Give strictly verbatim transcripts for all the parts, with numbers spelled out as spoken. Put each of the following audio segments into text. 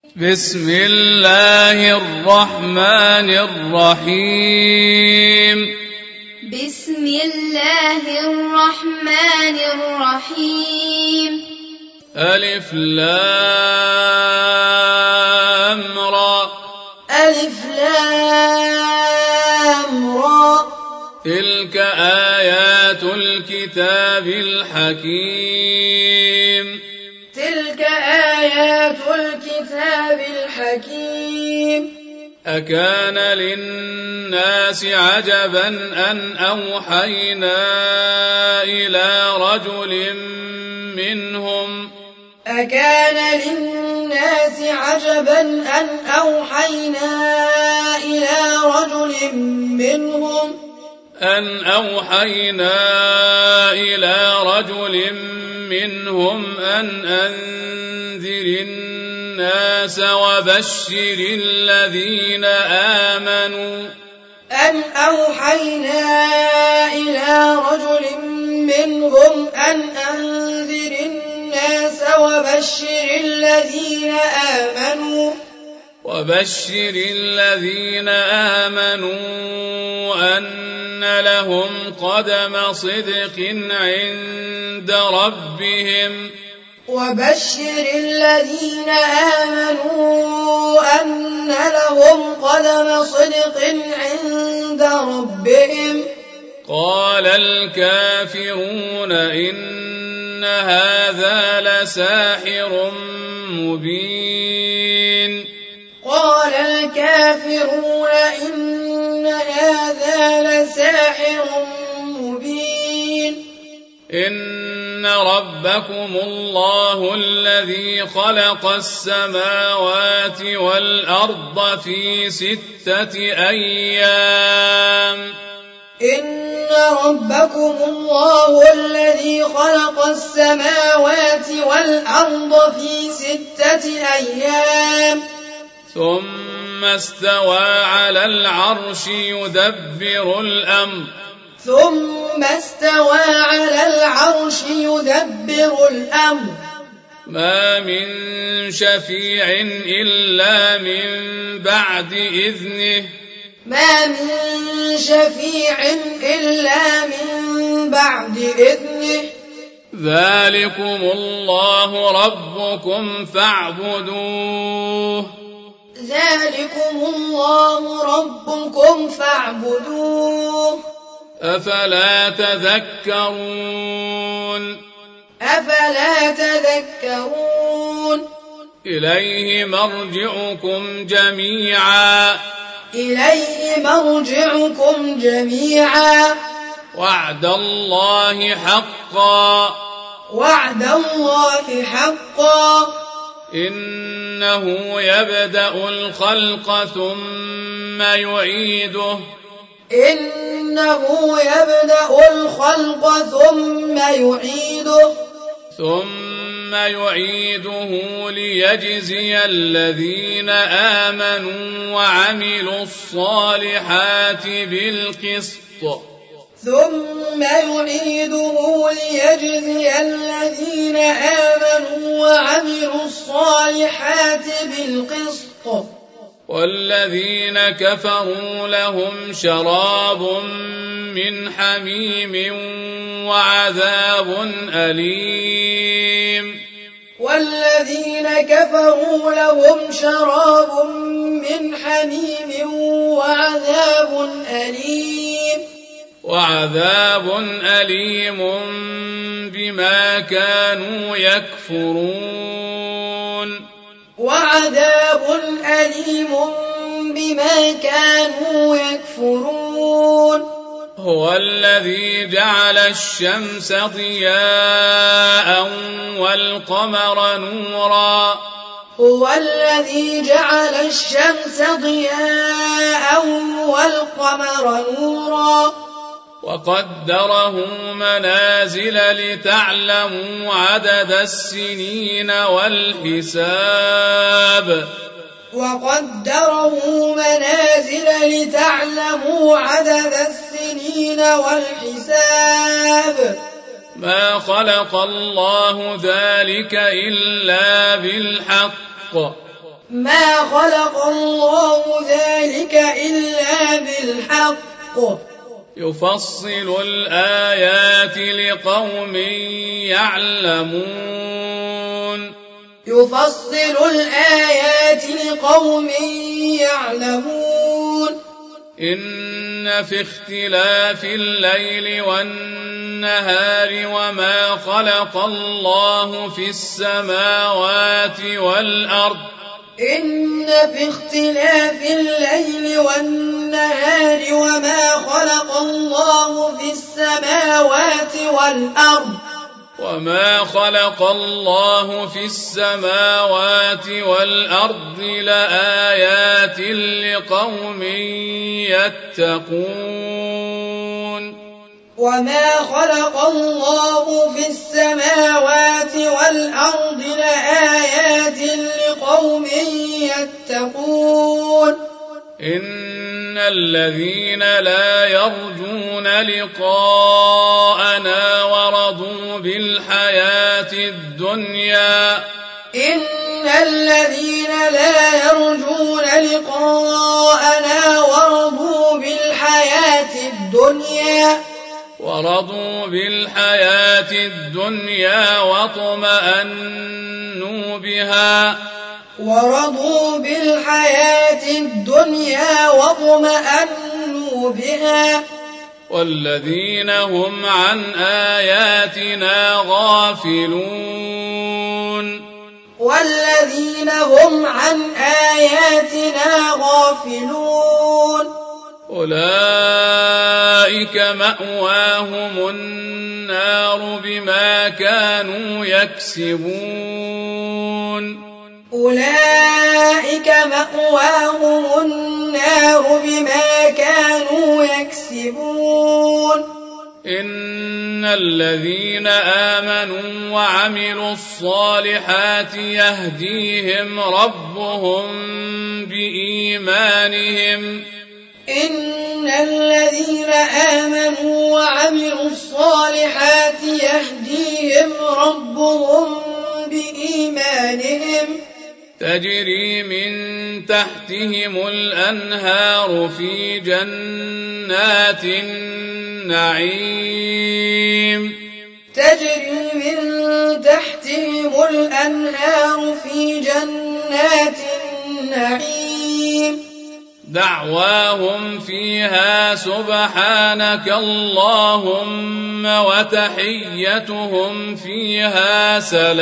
بسم الله الرحمن الرحيم بسم الله الرحمن الرحيم ألف لام را ألف لام را تلك آيات الكتاب الحكيم تلك آيات الكتاب الحكيم أكان للناس عجبا أن أوحينا إلى رجل منهم أكان للناس عجبا أن أوحينا إلى رجل منهم أن أوحينا إلى رجل منهم أن أنذر الناس وبشر الذين آمنوا أن أوحينا إلى رجل منهم أن أنذر الناس وبشر الذين آمنوا وبشر الذين آمنوا أن لهم قدم صدق عند ربهم وبشر الذين آمنوا أن لهم قدم صدق عند ربهم قال الكافرون إن هذا لساحر مبين قال الكافرون إن هذا لساحر مبين إن ربكم الله الذي خلق السماوات والأرض في ستة أيام إن ربكم الله الذي خلق السماوات والأرض في ستة أيام ثم استوى على العرش يدبر الأمر ثم استوى على العرش يدبر الأمر ما من شفيع إلا من بعد إذنه ما من شفيع إلا من بعد إذنه ذلكم الله ربكم فاعبدوه ذلكم الله ربكم فاعبدوه أفلا تذكرون أفلا تذكرون إليه مرجعكم جميعا إليه مرجعكم جميعا وعد الله حقا وعد الله حقا إنه يبدأ الخلق ثم يعيده إنه يبدأ الخلق ثم يعيده ثم يعيده ليجزي الذين آمنوا وعملوا الصالحات بالقسط ثم يعيده ليجزي الذين آمنوا وعملوا الصالحات بالقسط والذين كفروا لهم شراب من حميم وعذاب أليم والذين كفروا لهم شراب من حميم وعذاب أليم وعذاب أليم بما كانوا يكفرون وعذاب أليم بما كانوا يكفرون هو الذي جعل الشمس ضياء والقمر نورا هو الذي جعل الشمس ضياء والقمر نورا وقدره منازل لتعلموا عدد السنين والحساب وقدره منازل لتعلموا عدد السنين والحساب ما خلق الله ذلك إلا بالحق ما خلق الله ذلك إلا بالحق يفصل الآيات لقوم يعلمون يفصل الآيات لقوم يعلمون إن في اختلاف الليل والنهار وما خلق الله في السماوات والأرض إن في اختلاف الليل والنهار وما خلق الله في السماوات والأرض وما خلق الله في السماوات والأرض لآيات لقوم يتقون وما خلق الله في السماوات والأرض لآيات لقوم يتقون إن الذين لا يرجون لقاءنا ورضوا بالحياة الدنيا إن الذين لا يرجون لقاءنا ورضوا بالحياة الدنيا ورضوا بالحياة الدنيا واطمأنوا بها ورضوا بالحياة الدنيا واطمأنوا بها والذين هم عن آياتنا غافلون والذين هم عن آياتنا غافلون أولئك مأواهم النار بما كانوا يكسبون أولئك مأواهم النار بما كانوا يكسبون إن الذين آمنوا وعملوا الصالحات يهديهم ربهم بإيمانهم إن الذين آمنوا وعملوا الصالحات يهديهم ربهم بإيمانهم تجري من تحتهم الأنهار في جنات النعيم تجري من تحتهم الأنهار في جنات النعيم دعواهم فيها سبحانك اللهم وتحيتهم فيها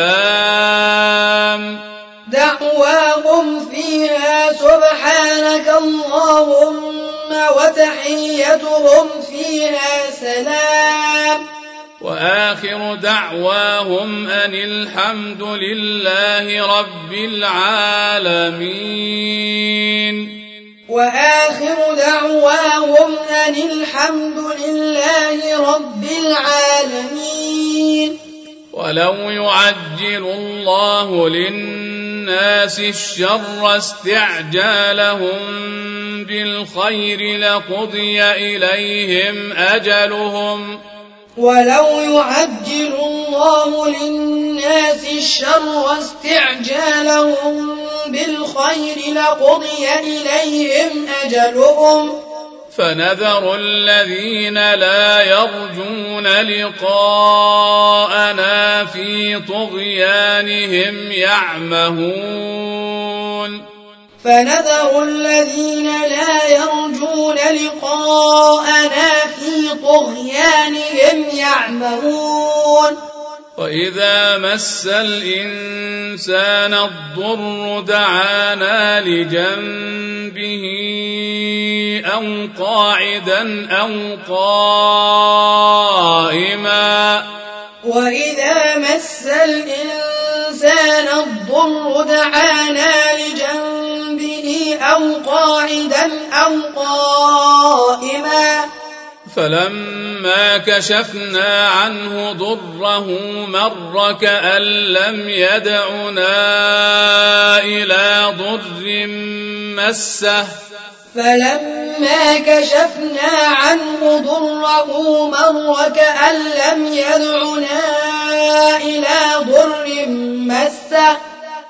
سلام دعواهم فيها سبحانك اللهم وتحيتهم فيها سلام وآخر دعواهم أن الحمد لله رب العالمين وآخر دعواهم أن الحمد لله رب العالمين ولو يعجل الله للناس الشر استعجالهم بالخير لقضي إليهم أجلهم ولو يعجل الله للناس الشر استعجالهم بالخير لقضي إليهم أجلهم فنذر الذين لا يرجون لقاءنا في طغيانهم يعمهون فنذر الذين لا يرجون لقاءنا في طغيانهم يعمهون وإذا مس الإنسان الضر دعانا لجنبه أو قاعدا أو قائما وإذا مس الإنسان الضر دعانا لجنبه أو قاعدا أو قائما فلما كشفنا عنه ضره مر كأن لم يدعنا إلى ضر مسه فلما كشفنا عنه ضره مر كأن لم يدعنا إلى ضر مسه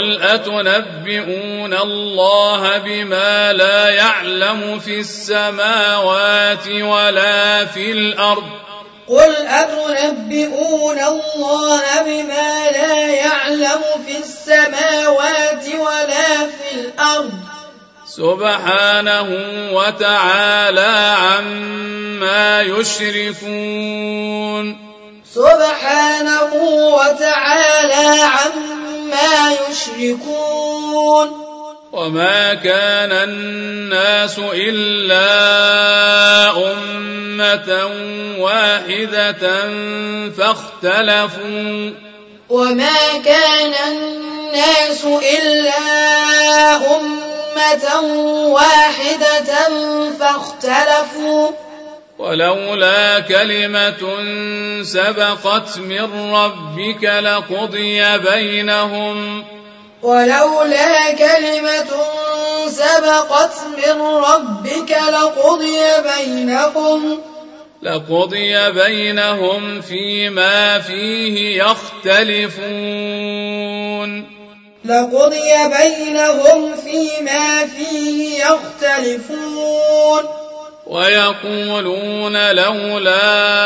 قل أتنبئون الله بما لا يعلم في السماوات ولا في الأرض قل أتنبئون الله بما لا يعلم في السماوات ولا في الأرض سبحانه وتعالى عما يشركون سبحانه وتعالى عما يشركون وما كان الناس إلا أمة واحدة فاختلفوا وما كان الناس إلا أمة واحدة فاختلفوا ولولا كلمة سبقت من ربك لقضي بينهم ولولا كلمة سبقت من ربك لقضي بينهم لقضي بينهم فيما فيه يختلفون لقضي بينهم فيما فيه يختلفون ويقولون لولا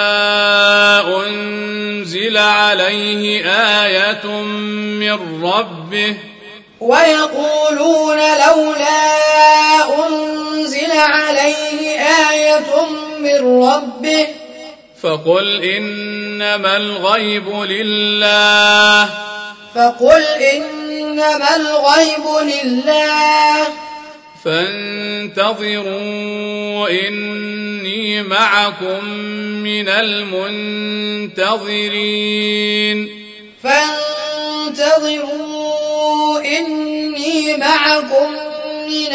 أنزل عليه آية من ربه ويقولون لولا أنزل عليه آية من ربه فقل إنما الغيب لله فقل إنما الغيب لله فانتظروا إني معكم من المنتظرين فانتظروا إني معكم من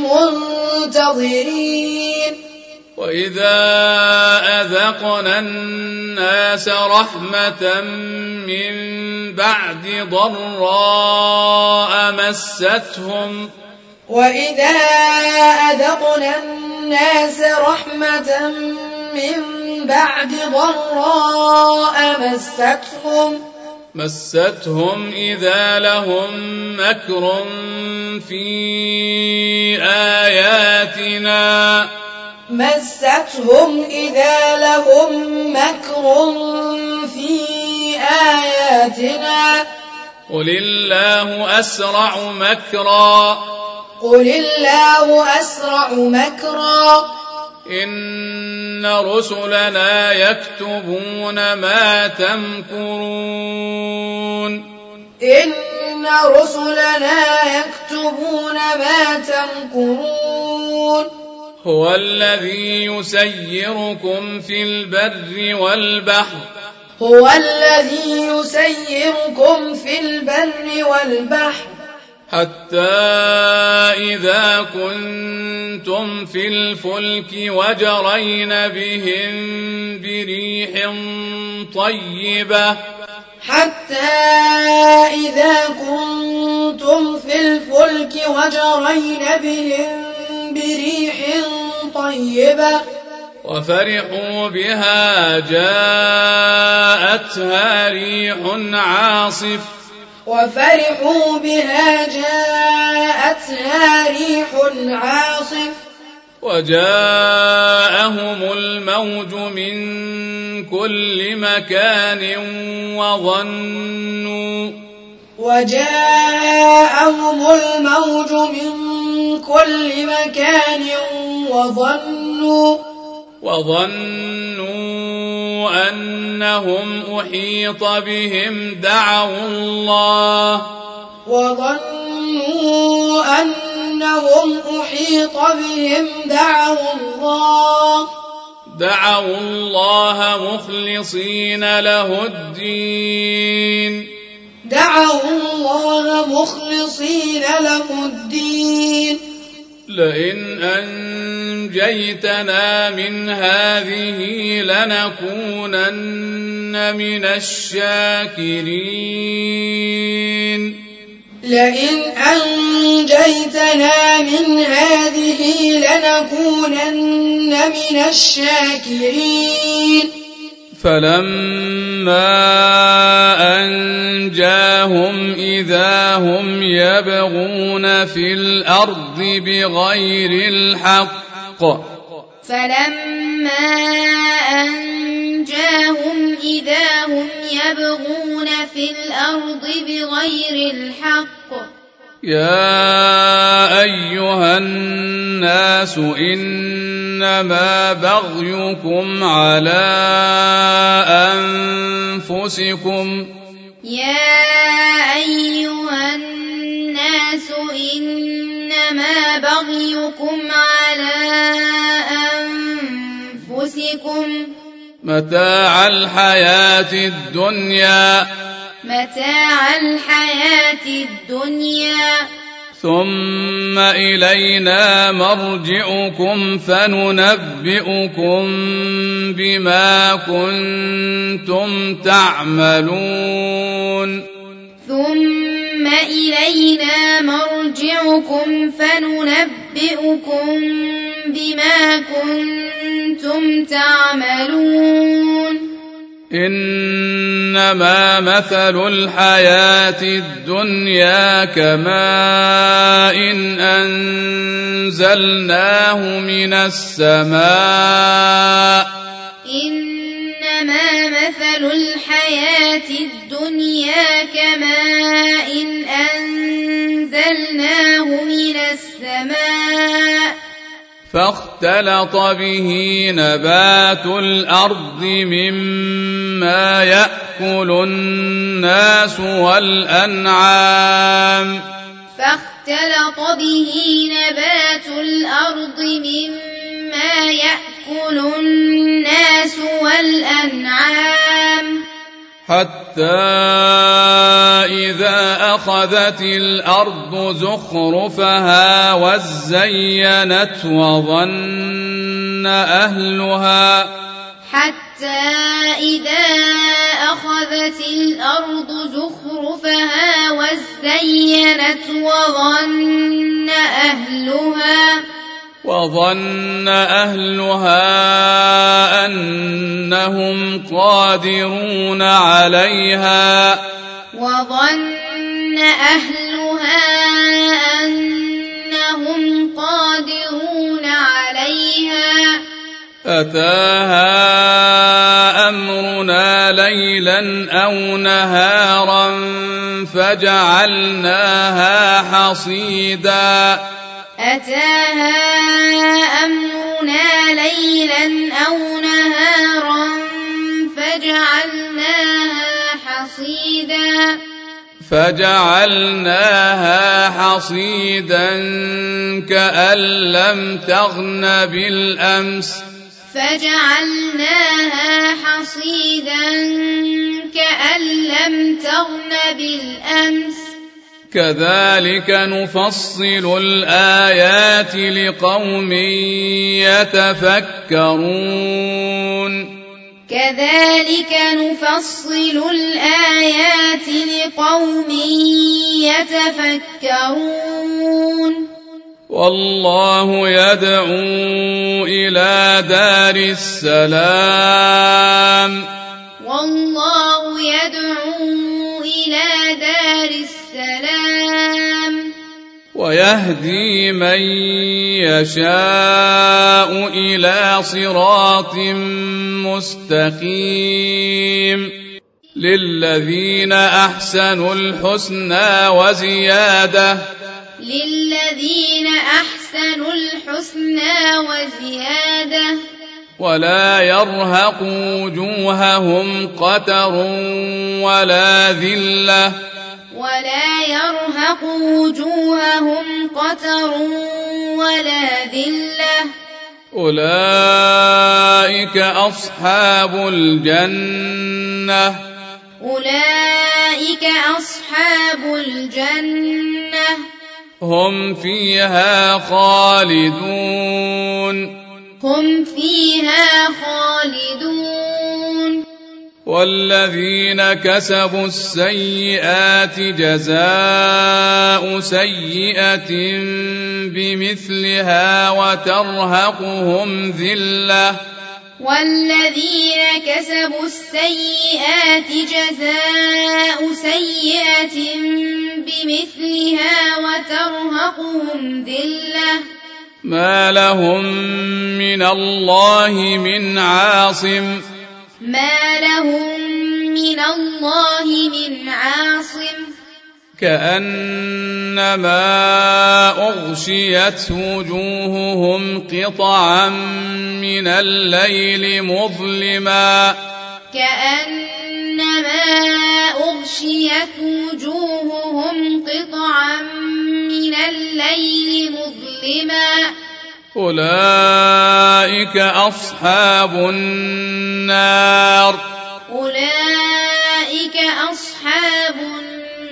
المنتظرين وإذا أذقنا الناس رحمة من بعد ضراء مستهم وإذا أذقنا الناس رحمة من بعد ضراء مستهم مستهم إذا لهم مكر في آياتنا مستهم إذا لهم مكر في آياتنا قل الله أسرع مكرا قل الله أسرع مكرا إن رسلنا يكتبون ما تمكرون إن رسلنا يكتبون ما تمكرون هو الذي يسيركم في البر والبحر هو الذي يسيركم في البر والبحر حتى إذا كنتم في الفلك وجرين بهم بريح طيبة حتى إذا كنتم في الفلك وجرين بهم بريح طيبة وفرحوا بها جاءتها ريح عاصف وفرحوا بها جاءتها ريح عاصف وجاءهم الموج من كل مكان وظنوا وجاءهم الموج من كل مكان وظنوا وظنوا أنهم أحيط بهم دعوا الله وظنوا أنهم أحيط بهم دعوا الله دعوا الله مخلصين له الدين دعوا الله مخلصين له الدين لئن أنجيتنا من هذه لنكونن من الشاكرين لئن أنجيتنا من هذه لنكونن من الشاكرين فلما أنجاهم إذا هم يبغون في الأرض بغير الحق فلما أنجاهم إذا هم يبغون في الأرض بغير الحق يا أيها الناس إنما بغيكم على أنفسكم يا أيها الناس إنما بغيكم على أنفسكم متاع الحياة الدنيا متاع الحياة الدنيا ثم إلينا مرجعكم فننبئكم بما كنتم تعملون ثم إلينا مرجعكم فننبئكم بما كنتم تعملون إنما مثل الحياة الدنيا كماء أنزلناه من السماء إنما مثل الحياة الدنيا كماء أنزلناه من السماء فاختلط به نبات الأرض مما يأكل الناس والأنعام فاختلط به نبات الأرض مما يأكل الناس والأنعام حتى إذا أخذت الأرض زخرفها وزينت وظن أهلها حتى إذا أخذت الأرض زخرفها وزينت وظن أهلها وظن أهلها أنهم قادرون عليها وظن أهلها أنهم قادرون عليها أتاها أمرنا ليلا أو نهارا فجعلناها حصيدا أتاها أمرنا ليلا أو نهارا فجعلناها حصيدا فجعلناها حصيدا كأن لم تغن بالأمس فجعلناها حصيدا كأن لم تغن بالأمس كذلك نفصل الآيات لقوم يتفكرون كذلك نفصل الآيات لقوم يتفكرون والله يدعو إلى دار السلام والله يدعو إلى دار السلام ويهدي من يشاء إلى صراط مستقيم للذين أحسنوا الحسنى وزيادة للذين أحسنوا الحسنى وزيادة ولا يرهق وجوههم قتر ولا ذلة ولا يرهق وجوههم قتر ولا ذلة أولئك أصحاب الجنة أولئك أصحاب الجنة هم فيها خالدون هم فيها خالدون والذين كسبوا السيئات جزاء سيئة بمثلها وترهقهم ذلة والذين كسبوا السيئات جزاء سيئة بمثلها وترهقهم ذلة ما لهم من الله من عاصم ما لهم من الله من عاصم كأنما أغشيت وجوههم قطعا من الليل مظلما كأنما أغشيت وجوههم قطعا من الليل مظلما أولئك أصحاب النار أولئك أصحاب النار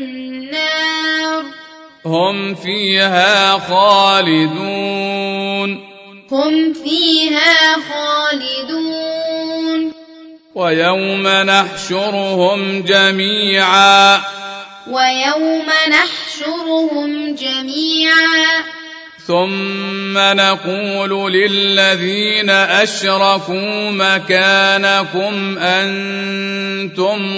هم فيها خالدون هم فيها خالدون ويوم نحشرهم جميعا ويوم نحشرهم جميعا ثم نقول للذين أشركوا مكانكم أنتم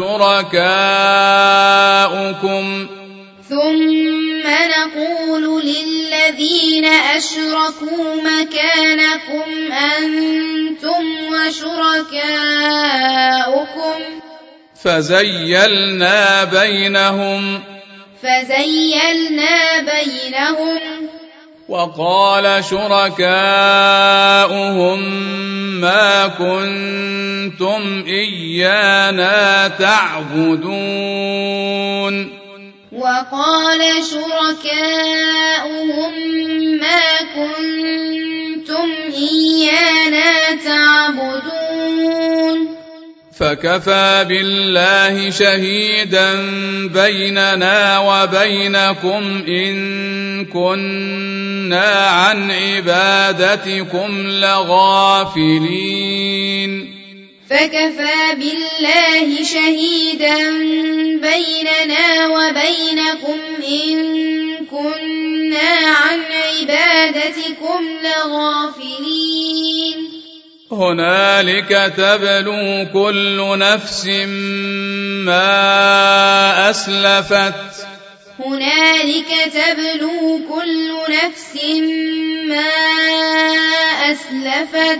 وشركاؤكم ثم نقول للذين أشركوا مكانكم أنتم وشركاؤكم فزيلنا بينهم فزيلنا بينهم وقال شركاؤهم ما كنتم إيانا تعبدون وقال شركاؤهم ما كنتم إيانا تعبدون فكفى بالله شهيدا بيننا وبينكم إن كنا عن عبادتكم لغافلين فكفى بالله شهيدا بيننا وبينكم إن كنا عن عبادتكم لغافلين هنالك تبلو كل نفس ما أسلفت هنالك تبلو كل نفس ما أسلفت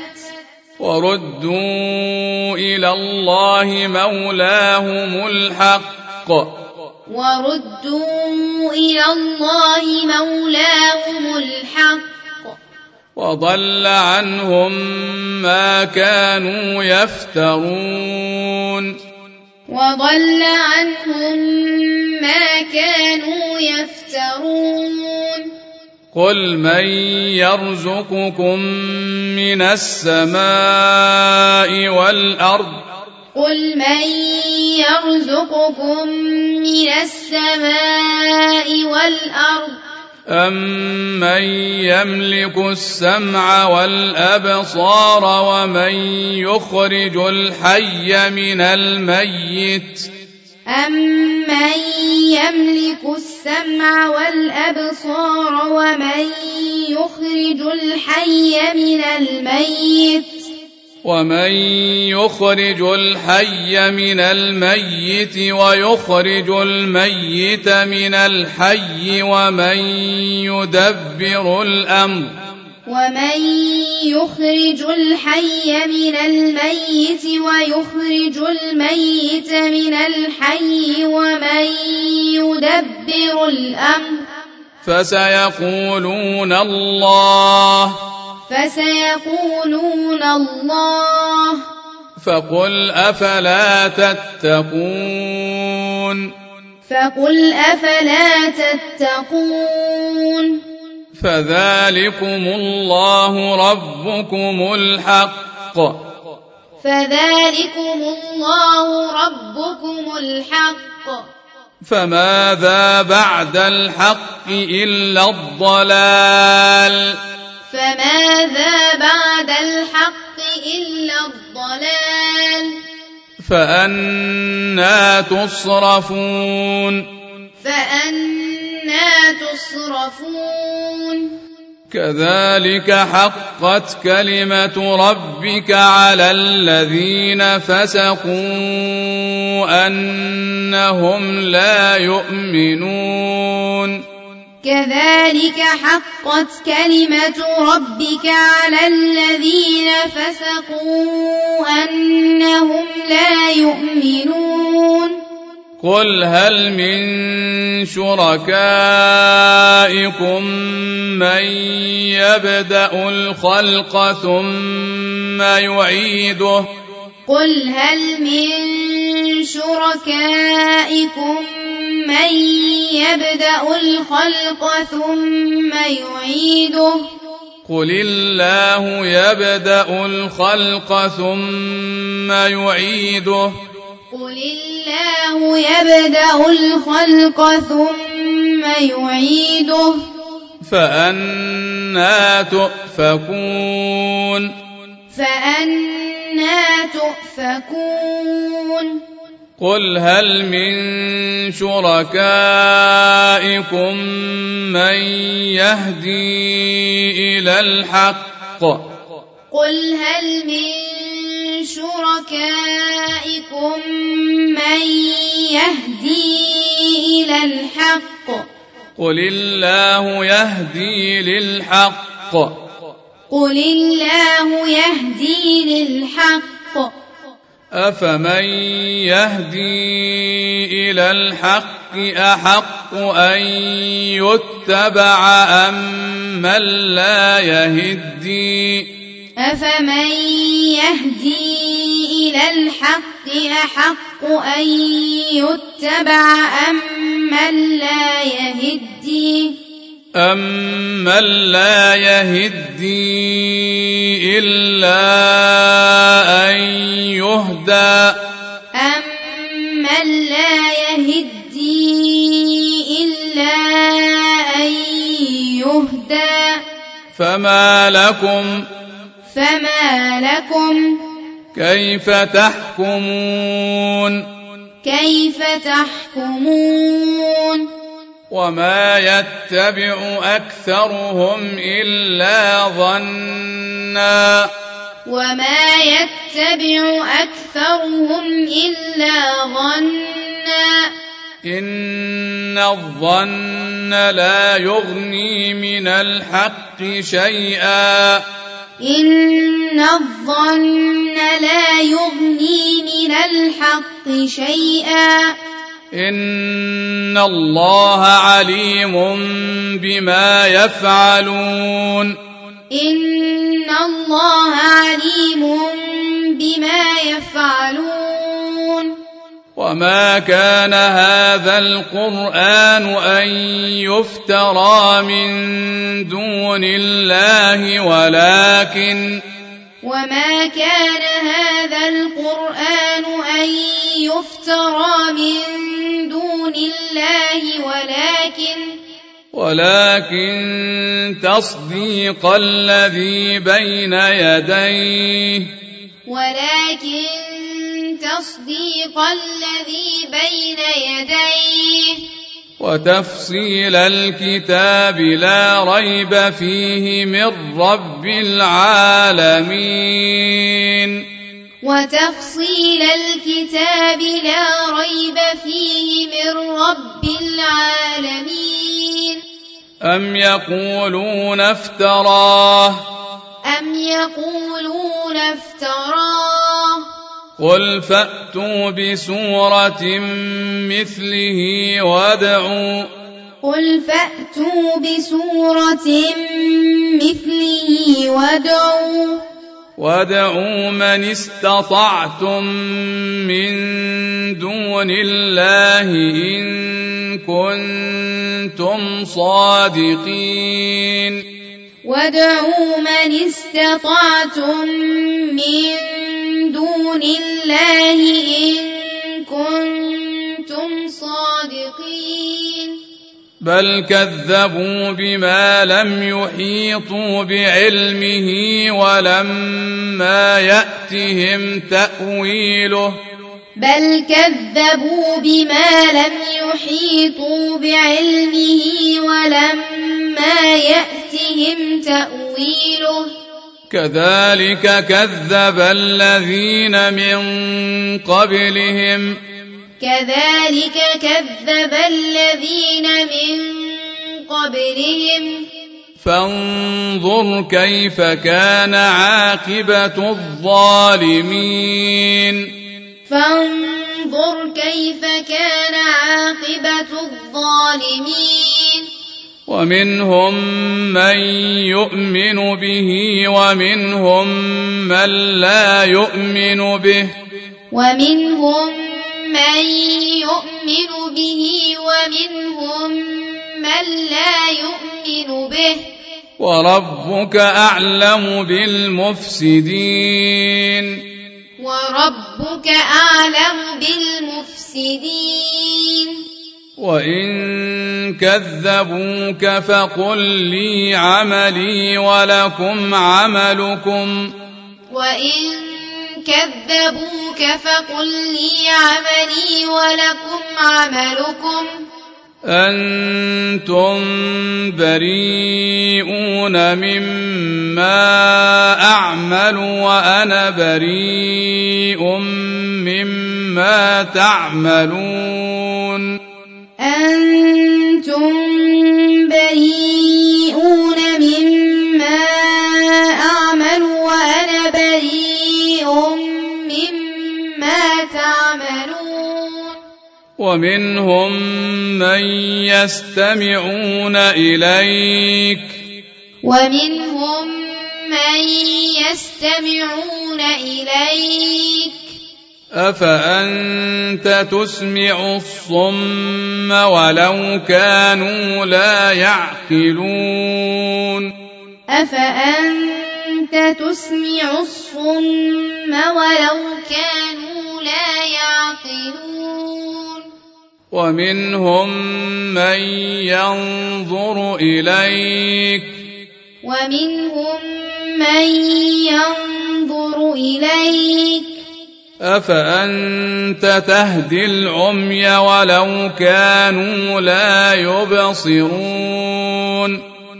وردوا إلى الله مولاهم الحق وردوا إلى الله مولاهم الحق وضل عنهم ما كانوا يفترون وضل عنهم ما كانوا يفترون قل من يرزقكم من السماء والأرض قل من يرزقكم من السماء والأرض أمن يملك السمع والأبصار ومن يخرج الحي من الميت أمن يملك السمع والأبصار ومن يخرج الحي من الميت ومن يخرج الحي من الميت ويخرج الميت من الحي ومن يدبر الأمر ومن يخرج الحي من الميت ويخرج الميت من الحي ومن يدبر الأمر فسيقولون الله فسيقولون الله فقل أفلا تتقون فقل أفلا تتقون فذلكم الله ربكم الحق فذلكم الله ربكم الحق فماذا بعد الحق إلا الضلال فماذا بعد الحق إلا الضلال فأنى تصرفون فأنى تصرفون كذلك حقت كلمة ربك على الذين فسقوا أنهم لا يؤمنون كذلك حقت كلمة ربك على الذين فسقوا أنهم لا يؤمنون قل هل من شركائكم من يبدأ الخلق ثم يعيده قل هل من شركائكم من يبدأ الخلق ثم يعيده قل الله يبدأ الخلق ثم يعيده قل الله يبدأ الخلق ثم يعيده فأنى تؤفكون فأنى تؤفكون قل هل من شركائكم من يهدي إلى الحق قل هل من شركائكم من يهدي إلى الحق قل الله يهدي للحق قل الله يهدي للحق أفمن يهدي إلى الحق أحق أن يتبع أم من لا يهدي أفمن يهدي إلى الحق أحق أن يتبع أم من لا يهدي أمن لا يهدي إلا أن يهدى أمن لا يهدي إلا أن يهدى فما لكم فما لكم كيف تحكمون كيف تحكمون وما يتبع أكثرهم إلا ظنا وما يتبع أكثرهم إلا ظنا إن الظن لا يغني من الحق شيئا إن الظن لا يغني من الحق شيئا إن الله عليم بما يفعلون إن الله عليم بما يفعلون وما كان هذا القرآن أن يفترى من دون الله ولكن وما كان هذا القرآن أن يفترى من دون الله ولكن ولكن تصديق الذي بين يديه ولكن تصديق الذي بين يديه وتفصيل الكتاب لا ريب فيه من رب العالمين وتفصيل الكتاب لا ريب فيه من رب العالمين أم يقولون افتراه أم يقولون افتراه قل فأتوا بسورة مثله وادعوا قل فأتوا بسورة مثله وادعوا وادعوا من استطعتم من دون الله إن كنتم صادقين وادعوا من استطعتم من دون الله إن كنتم صادقين بل كذبوا بما لم يحيطوا بعلمه ولما يأتهم تأويله بل كذبوا بما لم يحيطوا بعلمه ولما يأتهم يأتهم تأويله كذلك كذب الذين من قبلهم كذلك كذب الذين من قبلهم فانظر كيف كان عاقبة الظالمين فانظر كيف كان عاقبة الظالمين ومنهم من يؤمن به ومنهم من لا يؤمن به ومنهم من يؤمن به ومنهم من لا يؤمن به وربك أعلم بالمفسدين وربك أعلم بالمفسدين وإن كذبوك فقل لي عملي ولكم عملكم وإن كذبوك فقل لي عملي ولكم عملكم أنتم بريئون مما أعمل وأنا بريء مما تعملون أنتم بريئون مما أعمل وأنا بريء مما تعملون ومنهم من يستمعون إليك ومنهم من يستمعون إليك أفأنت تسمع الصم ولو كانوا لا يعقلون أفأنت تسمع الصم ولو كانوا لا يعقلون ومنهم من ينظر إليك ومنهم من ينظر إليك أفأنت تهدي العمي ولو كانوا لا يبصرون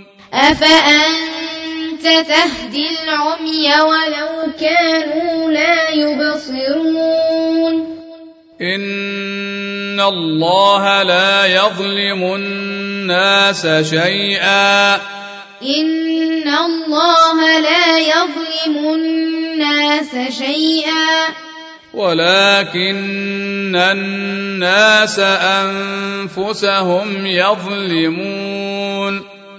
أفأنت تهدي العمي ولو كانوا لا يبصرون إن الله لا يظلم الناس شيئا إن الله لا يظلم الناس شيئا ولكن الناس أنفسهم يظلمون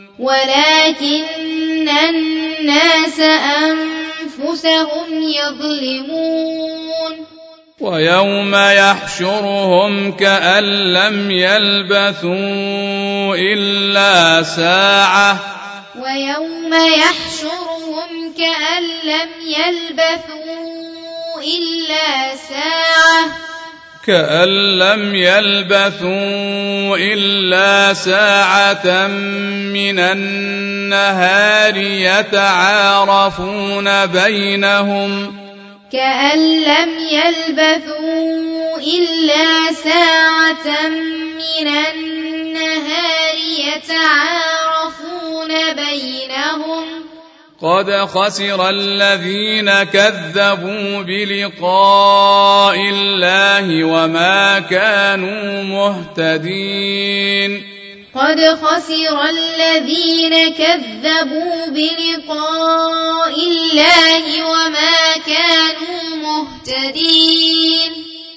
ولكن الناس أنفسهم يظلمون ويوم يحشرهم كأن لم يلبثوا إلا ساعة ويوم يحشرهم كأن لم يلبثوا إلا ساعة كأن لم يلبثوا إلا ساعة من النهار يتعارفون بينهم كأن لم يلبثوا إلا ساعة من النهار يتعارفون بينهم قد خسر الذين كذبوا بلقاء الله وما كانوا مهتدين قد خسر الذين كذبوا بلقاء الله وما كانوا مهتدين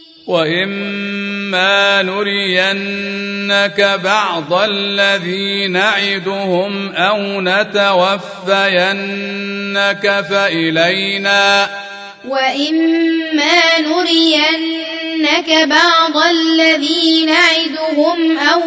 وإما نرينك بعض الذي نعدهم أو نتوفينك فإلينا وإما نرينك بعض الذي نعدهم أو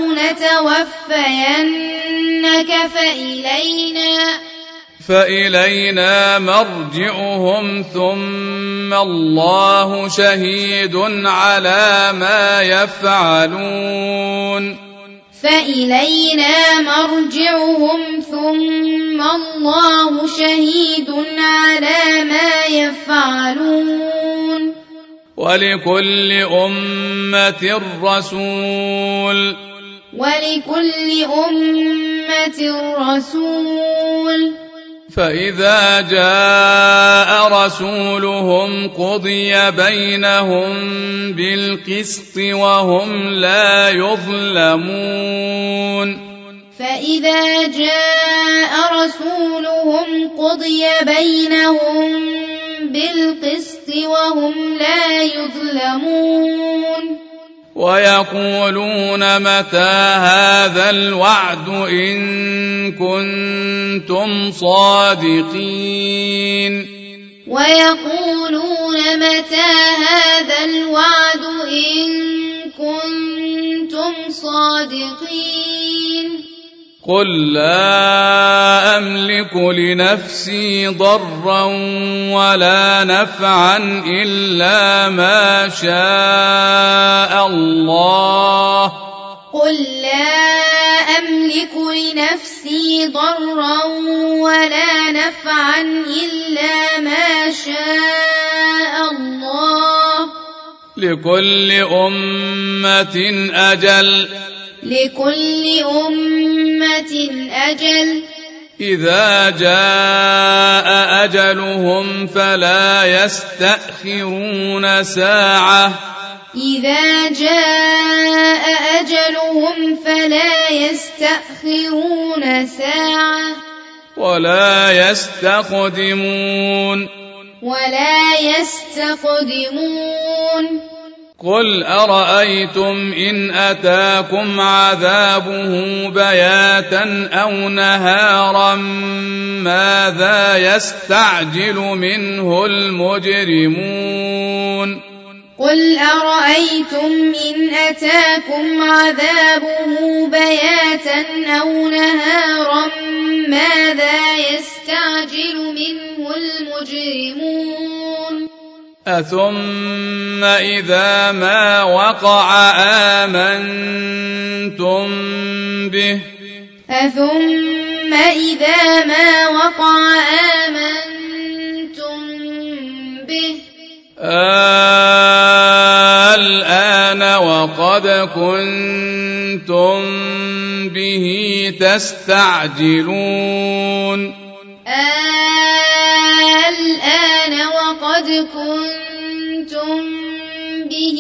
نتوفينك فإلينا فإلينا مرجعهم ثم الله شهيد على ما يفعلون فإلينا مرجعهم ثم الله شهيد على ما يفعلون ولكل أمة رسول ولكل أمة رسول فإذا جاء رسولهم قضي بينهم بالقسط وهم لا يظلمون فإذا جاء رسولهم قضي بينهم بالقسط وهم لا يظلمون ويقولون متى هذا الوعد إن كنتم صادقين ويقولون متى هذا الوعد إن كنتم صادقين قل لا أملك لنفسي ضرا ولا نفعا إلا ما شاء الله قل لا أملك لنفسي ضرا ولا نفعا إلا ما شاء الله لكل أمة أجل لكل أمة أجل إذا جاء أجلهم فلا يستأخرون ساعة إذا جاء أجلهم فلا يستأخرون ساعة ولا يستقدمون ولا يستقدمون قل أرأيتم إن أتاكم عذابه بياتا أو نهارا ماذا يستعجل منه المجرمون قل أرأيتم إن أتاكم عذابه بياتا أو نهارا ماذا يستعجل منه المجرمون أثم إذا ما وقع آمنتم به أثم إذا ما وقع آمنتم به الآن وقد كنتم به تستعجلون الآن وقد كنتم به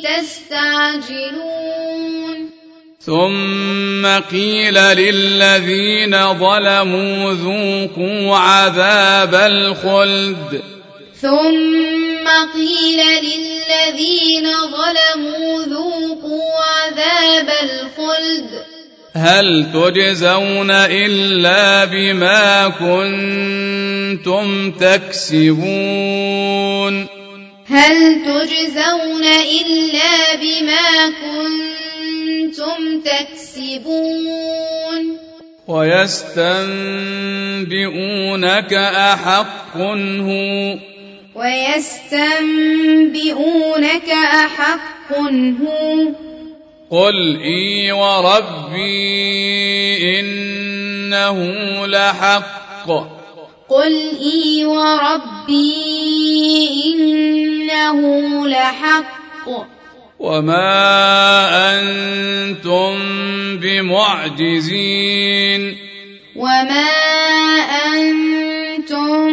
تستعجلون ثم قيل للذين ظلموا ذوقوا عذاب الخلد ثم قيل للذين ظلموا ذوقوا عذاب الخلد هل تجزون إلا بما كنتم تكسبون هل تجزون إلا بما كنتم تكسبون ويستنبئونك أحق هو ويستنبئونك أحق هو قل إي وربي إنه لحق قل إي وربي إنه لحق وما أنتم بمعجزين وما أنتم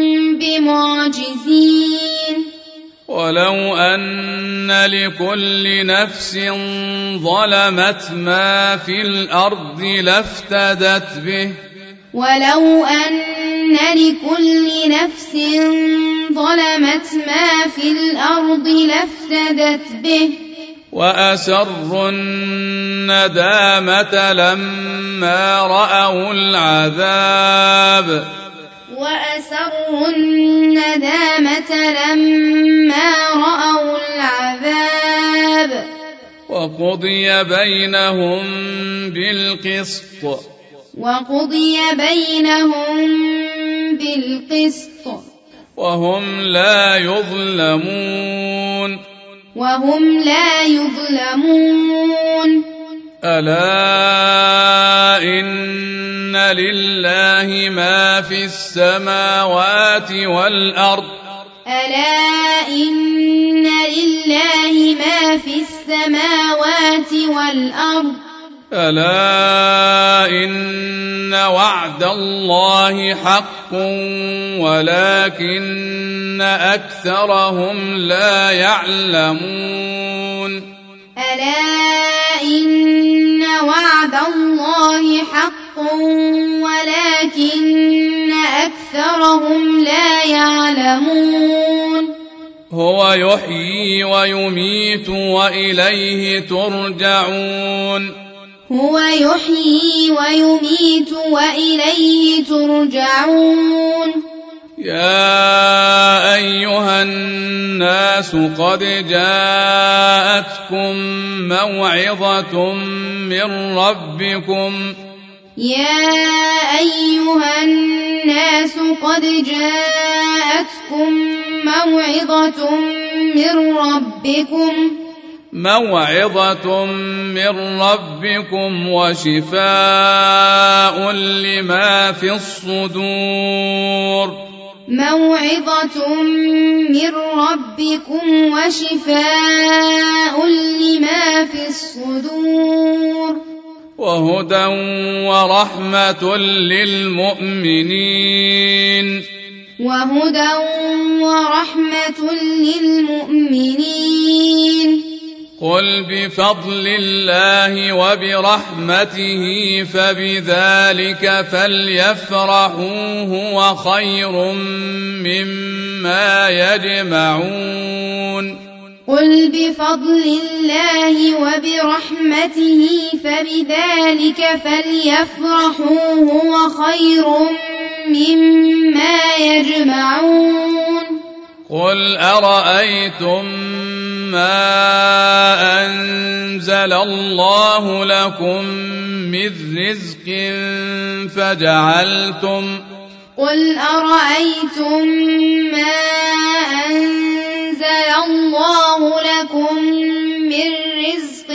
بمعجزين ولو أن لكل نفس ظلمت ما في الأرض لافتدت به ولو أن لكل نفس ظلمت ما في الأرض لافتدت به وأسروا الندامة لما رأوا العذاب وأسروا الندامة لما رأوا العذاب وقضي بينهم بالقسط وقضي بينهم بالقسط وهم لا يظلمون وهم لا يظلمون ألا إن لله ما في السماوات والأرض ألا إن لله ما في السماوات والأرض ألا إن وعد الله حق ولكن أكثرهم لا يعلمون ألا إن وعد الله حق ولكن أكثرهم لا يعلمون هو يحيي ويميت وإليه ترجعون هو يحيي ويميت وإليه ترجعون يا أيها الناس قد جاءتكم موعظة من ربكم يا أيها الناس قد جاءتكم موعظة من ربكم موعظة من ربكم وشفاء لما في الصدور موعظة من ربكم وشفاء لما في الصدور وهدى ورحمة للمؤمنين وهدى ورحمة للمؤمنين قل بفضل الله وبرحمته فبذلك فليفرحوا هو خير مما يجمعون قل بفضل الله وبرحمته فبذلك فليفرحوا هو خير مما يجمعون قل أرأيتم ما أنزل الله لكم من رزق فجعلتم قل أرأيتم ما أنزل الله لكم من رزق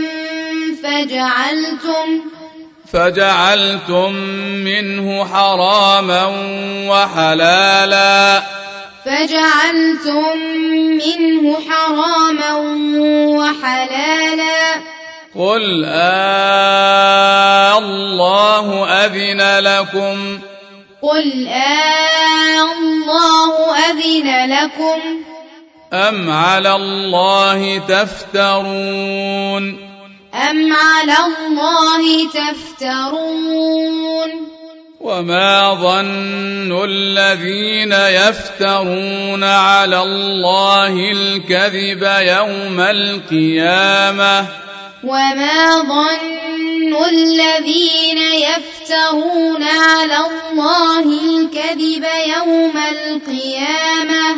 فجعلتم فجعلتم منه حراما وحلالا فجعلتم منه حراما وحلالا قل آه الله أذن لكم قل آه الله أذن لكم أم على الله تفترون أم على الله تفترون وما ظن الذين يفترون على الله الكذب يوم القيامة وما ظن الذين يفترون على الله الكذب يوم القيامة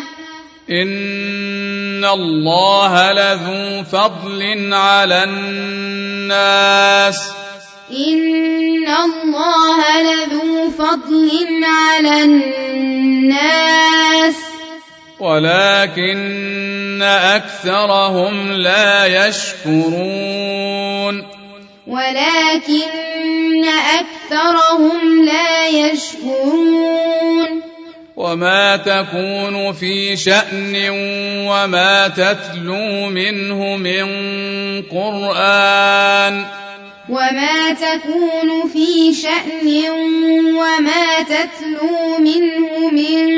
إن الله لذو فضل على الناس إن الله لذو فضل على الناس ولكن أكثرهم لا يشكرون ولكن أكثرهم لا يشكرون وما تكون في شأن وما تتلو منه من قرآن وما تكون في شأن وما تتلو منه من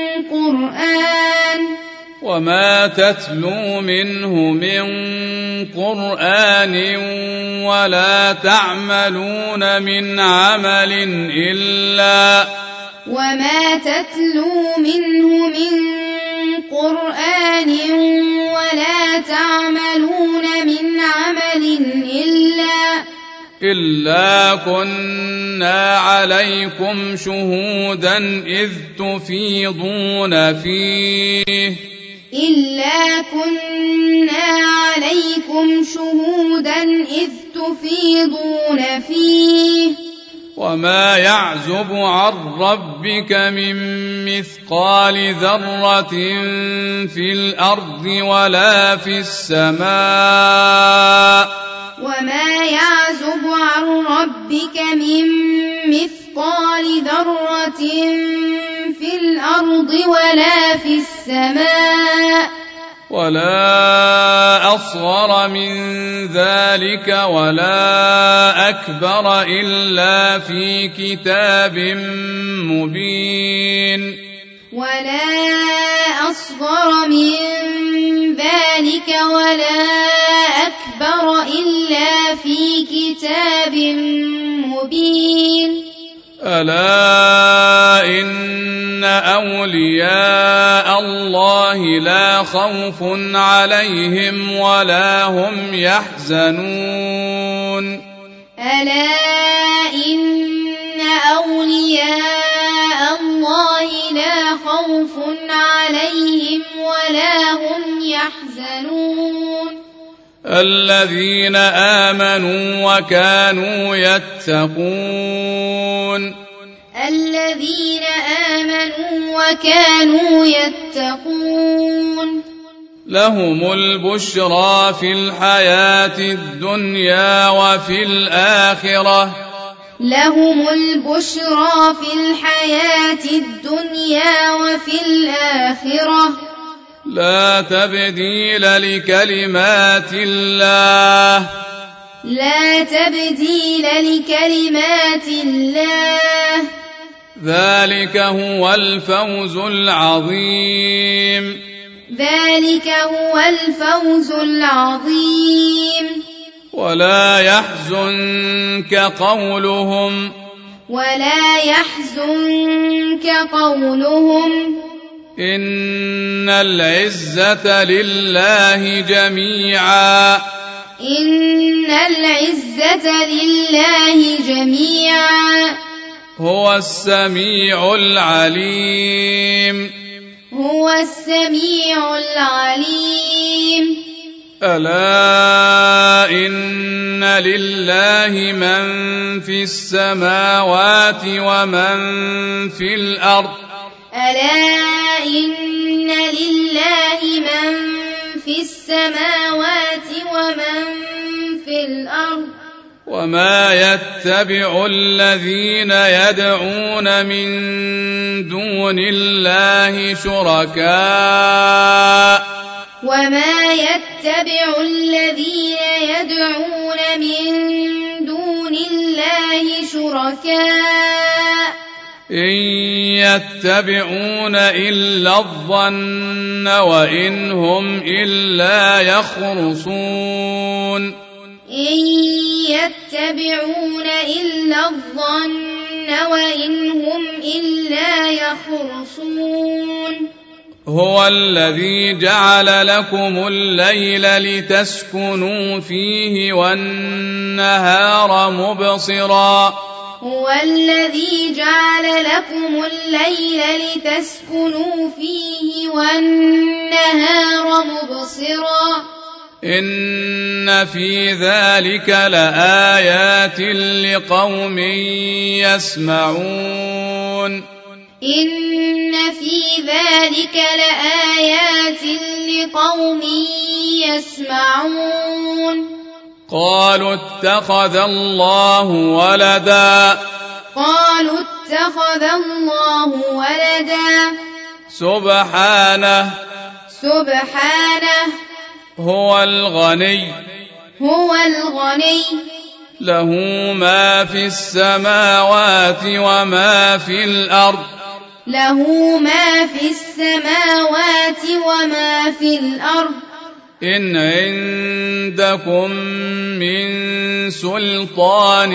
قرآن وما تتلو منه من قرآن ولا تعملون من عمل إلا وما تتلو منه من قرآن ولا تعملون من عمل إلا إلا كنا عليكم شهودا إذ تفيضون فيه إلا كنا عليكم شهودا إذ تفيضون فيه وما يعزب عن ربك من مثقال ذرة في الأرض ولا في السماء وما يعزب عن ربك من مثقال ذرة في الأرض ولا في السماء ولا أصغر من ذلك ولا أكبر إلا في كتاب مبين ولا أصغر من ذلك ولا أكبر إلا في كتاب مبين ألا إن أولياء الله لا خوف عليهم ولا هم يحزنون ألا إن أولياء الله لا خوف عليهم ولا هم يحزنون الذين آمنوا وكانوا يتقون الذين آمنوا وكانوا يتقون لهم البشرى في الحياة الدنيا وفي الآخرة لهم البشرى في الحياة الدنيا وفي الآخرة لا تبديل لكلمات الله لا تبديل لكلمات الله ذلك هو الفوز العظيم ذلك هو الفوز العظيم ولا يحزنك قولهم ولا يحزنك قولهم إن العزة لله جميعا إن العزة لله جميعا هو السميع العليم هو السميع العليم ألا إن لله من في السماوات ومن في الأرض ألا إن لله من في السماوات ومن في الأرض وما يتبع الذين يدعون من دون الله شركاء وما يتبع الذين يدعون من دون الله شركاء إن يتبعون إلا الظن وإن هم إلا يخرصون إن يتبعون إلا الظن وإن هم إلا يخرصون هو الذي جعل لكم الليل لتسكنوا فيه والنهار مبصرا هو الذي جعل لكم الليل لتسكنوا فيه والنهار مبصرا إن في ذلك لآيات لقوم يسمعون إن في ذلك لآيات لقوم يسمعون قالوا اتخذ الله ولدا قالوا اتخذ الله ولدا سبحانه سبحانه هو الغني هو الغني له ما في السماوات وما في الأرض له ما في السماوات وما في الأرض إن عندكم من سلطان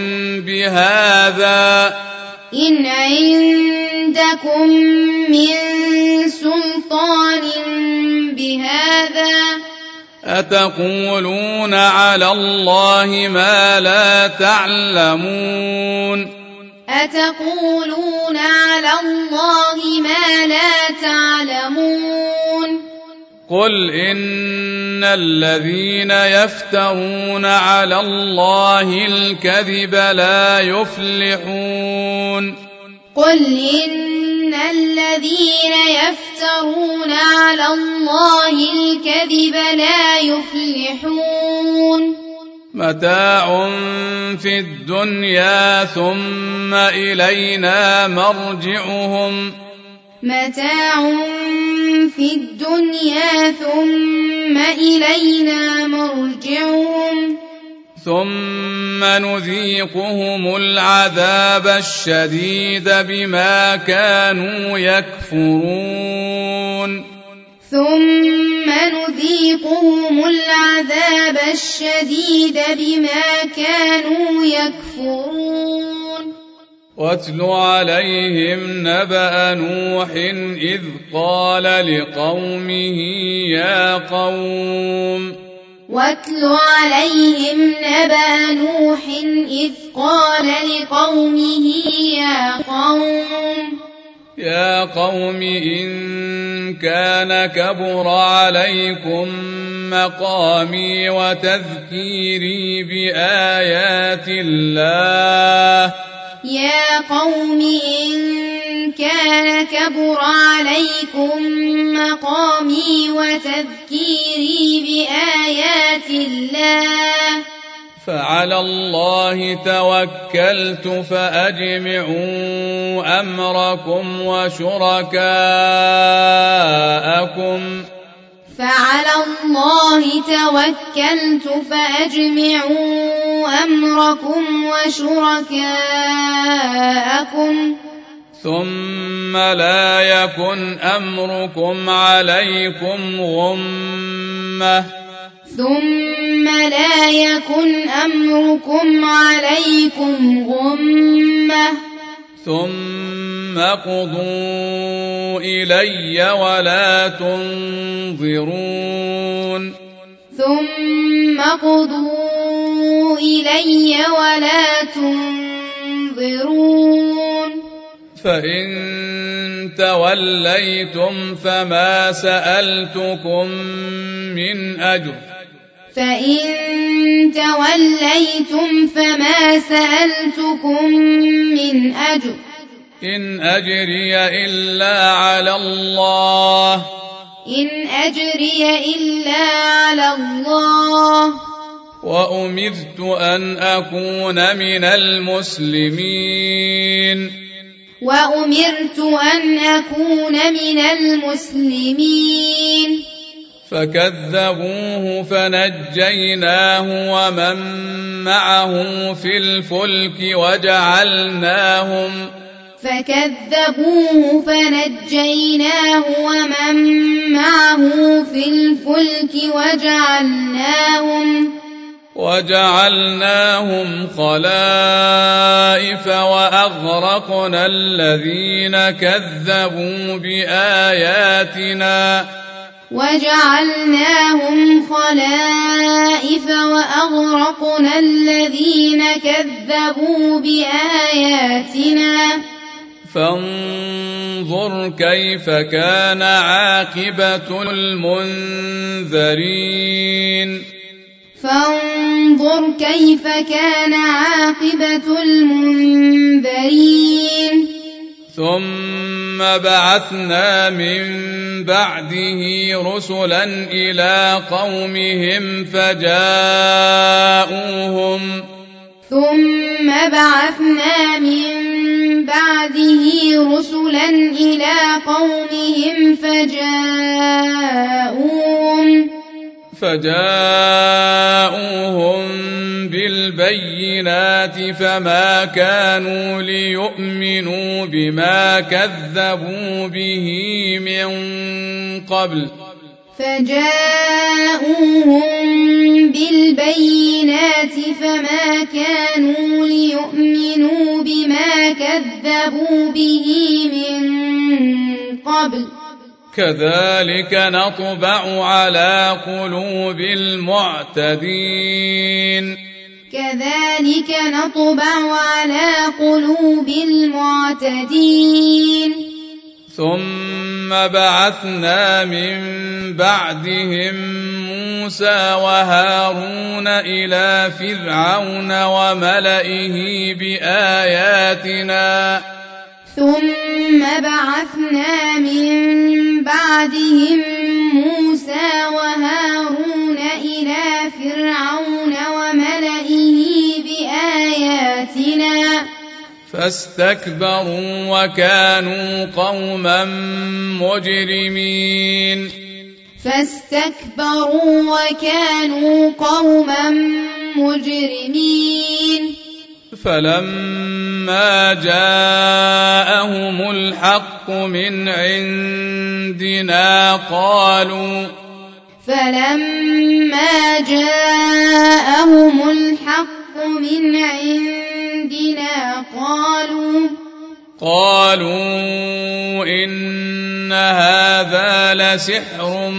بهذا إن عندكم من سلطان بهذا أتقولون على الله ما لا تعلمون أتقولون على الله ما لا تعلمون قل إن الذين يفترون على الله الكذب لا يفلحون قل إن الذين يفترون على الله الكذب لا يفلحون متاع في الدنيا ثم إلينا مرجعهم متاع في الدنيا ثم إلينا مرجعهم ثم نذيقهم العذاب الشديد بما كانوا يكفرون ثم نذيقهم العذاب الشديد بما كانوا يكفرون واتل عليهم نبأ نوح إذ قال لقومه يا قوم واتل عليهم نبأ نوح إذ قال لقومه يا قوم يا قوم إن كان كبر عليكم مقامي وتذكيري بآيات الله يا قوم إن كان كبر عليكم مقامي وتذكيري بآيات الله فعلى الله توكلت فأجمعوا أمركم وشركاءكم فعلى الله توكلت فأجمعوا أمركم وشركاءكم ثم لا يكن أمركم عليكم غمة ثم لا يكن أمركم عليكم غمة ثم قضوا إلي ولا تنظرون ثم قضوا إلي ولا تنظرون فإن توليتم فما سألتكم من أجر فإن توليتم فما سألتكم من أجر إن أجري إلا على الله إن أجري إلا على الله وأمرت أن أكون من المسلمين وأمرت أن أكون من المسلمين فكذبوه فنجيناه ومن معه في الفلك وجعلناهم فكذبوه فنجيناه ومن معه في الفلك وجعلناهم وجعلناهم خلائف وأغرقنا الذين كذبوا بآياتنا وجعلناهم خلائف وأغرقنا الذين كذبوا بآياتنا فانظر كيف كان عاقبة المنذرين فانظر كيف كان عاقبة المنذرين ثم بعثنا من بعده رسلا إلى قومهم فجاءوهم ثم بعثنا من بعده رسلا إلى قومهم فجاءوهم فجاءوهم بالبينات فما كانوا ليؤمنوا بما كذبوا به من قبل فجاءوهم بالبينات فما كانوا ليؤمنوا بما كذبوا به من قبل كذلك نطبع على قلوب المعتدين كذلك نطبع على قلوب المعتدين ثم بعثنا من بعدهم موسى وهارون إلى فرعون وملئه بآياتنا ثم بعثنا من بعدهم موسى وهارون إلى فرعون وملئه بآياتنا فاستكبروا وكانوا قوما مجرمين فاستكبروا وكانوا قوما مجرمين فلما جاءهم الحق من عندنا قالوا فلما جاءهم الحق من عندنا قالوا قالوا إن هذا لسحر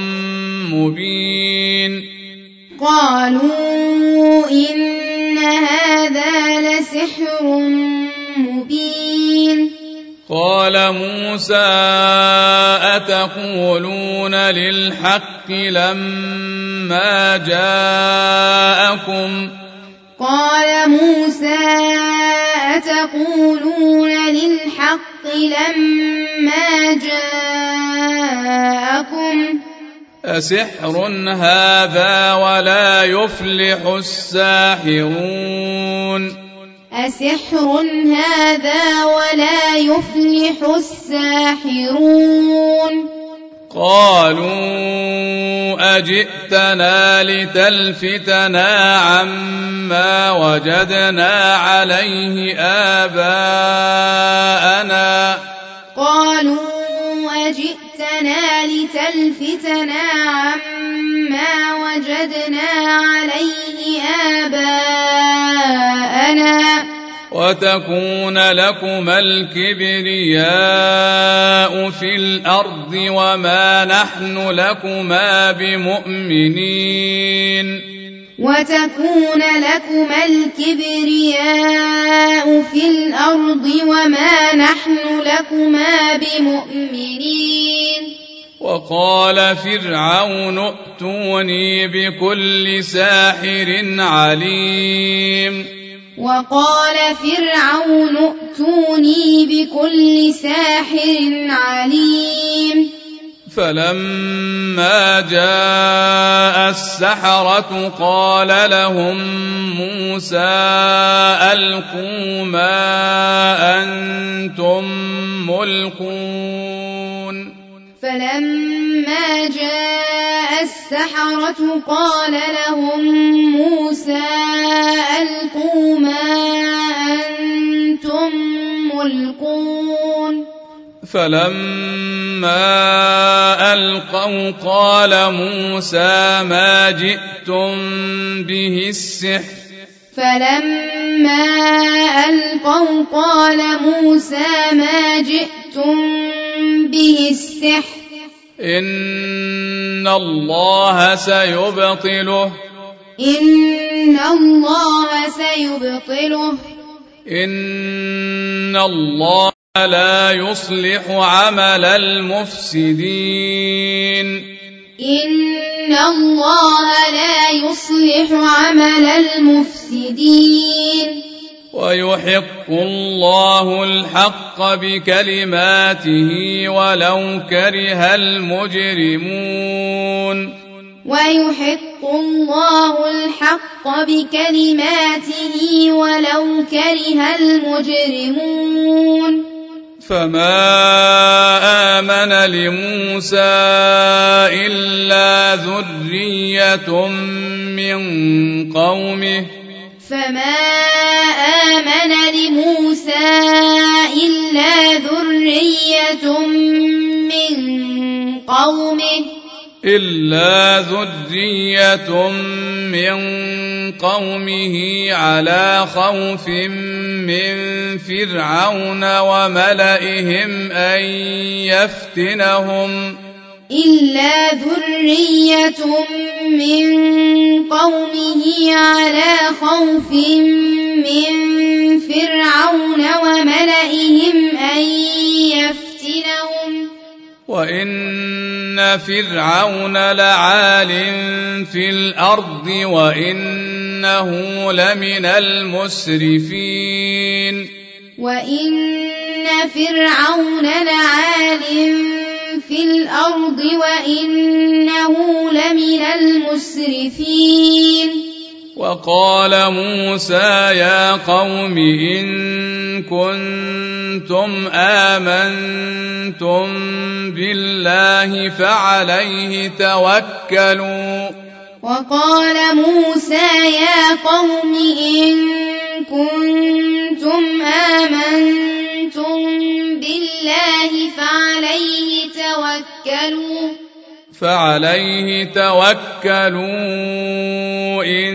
مبين قالوا إن هذا لسحر مبين قال موسى أتقولون للحق لما جاءكم قال موسى أتقولون للحق لما جاءكم أسحر هذا ولا يفلح الساحرون أسحر هذا ولا يفلح الساحرون قالوا أجئتنا لتلفتنا عما وجدنا عليه آباءنا قالوا أجئتنا لتلفتنا عما وجدنا عليه آباءنا وتكون لكما الكبرياء في الأرض وما نحن لكما بمؤمنين وتكون لكما الكبرياء في الأرض وما نحن لكما بمؤمنين وقال فرعون ائتوني بكل ساحر عليم وقال فرعون ائتوني بكل ساحر عليم فلما جاء السحرة قال لهم موسى ألقوا ما أنتم ملقون فلما جاء السحرة قال لهم موسى ألقوا ما أنتم ملقون فلما ألقوا قال موسى ما جئتم به السحر فلما ألقوا قال موسى ما جئتم به السحر إن الله سيبطله إن الله سيبطله إن الله لا يصلح عمل المفسدين إن الله لا يصلح عمل المفسدين ويحق الله الحق بكلماته ولو كره المجرمون ويحق الله الحق بكلماته ولو كره المجرمون فما آمن لموسى إلا ذرية من قومه فما آمن لموسى إلا ذرية من قومه إلا ذرية من قومه على خوف من فرعون وملئهم أن يفتنهم إلا ذرية من قومه على خوف من فرعون وملئهم أن يفتنهم وإن فرعون لعال في الأرض وإنه لمن المسرفين وإن فرعون لعال في الأرض وإنه لمن المسرفين وقال موسى يا قوم إن كنتم آمنتم بالله فعليه توكلوا وقال موسى يا قوم إن كنتم آمنتم بالله فعليه توكلوا فعليه توكلوا إن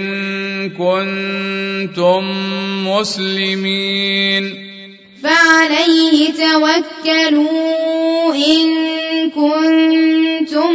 كنتم مسلمين فعليه توكلوا إن كنتم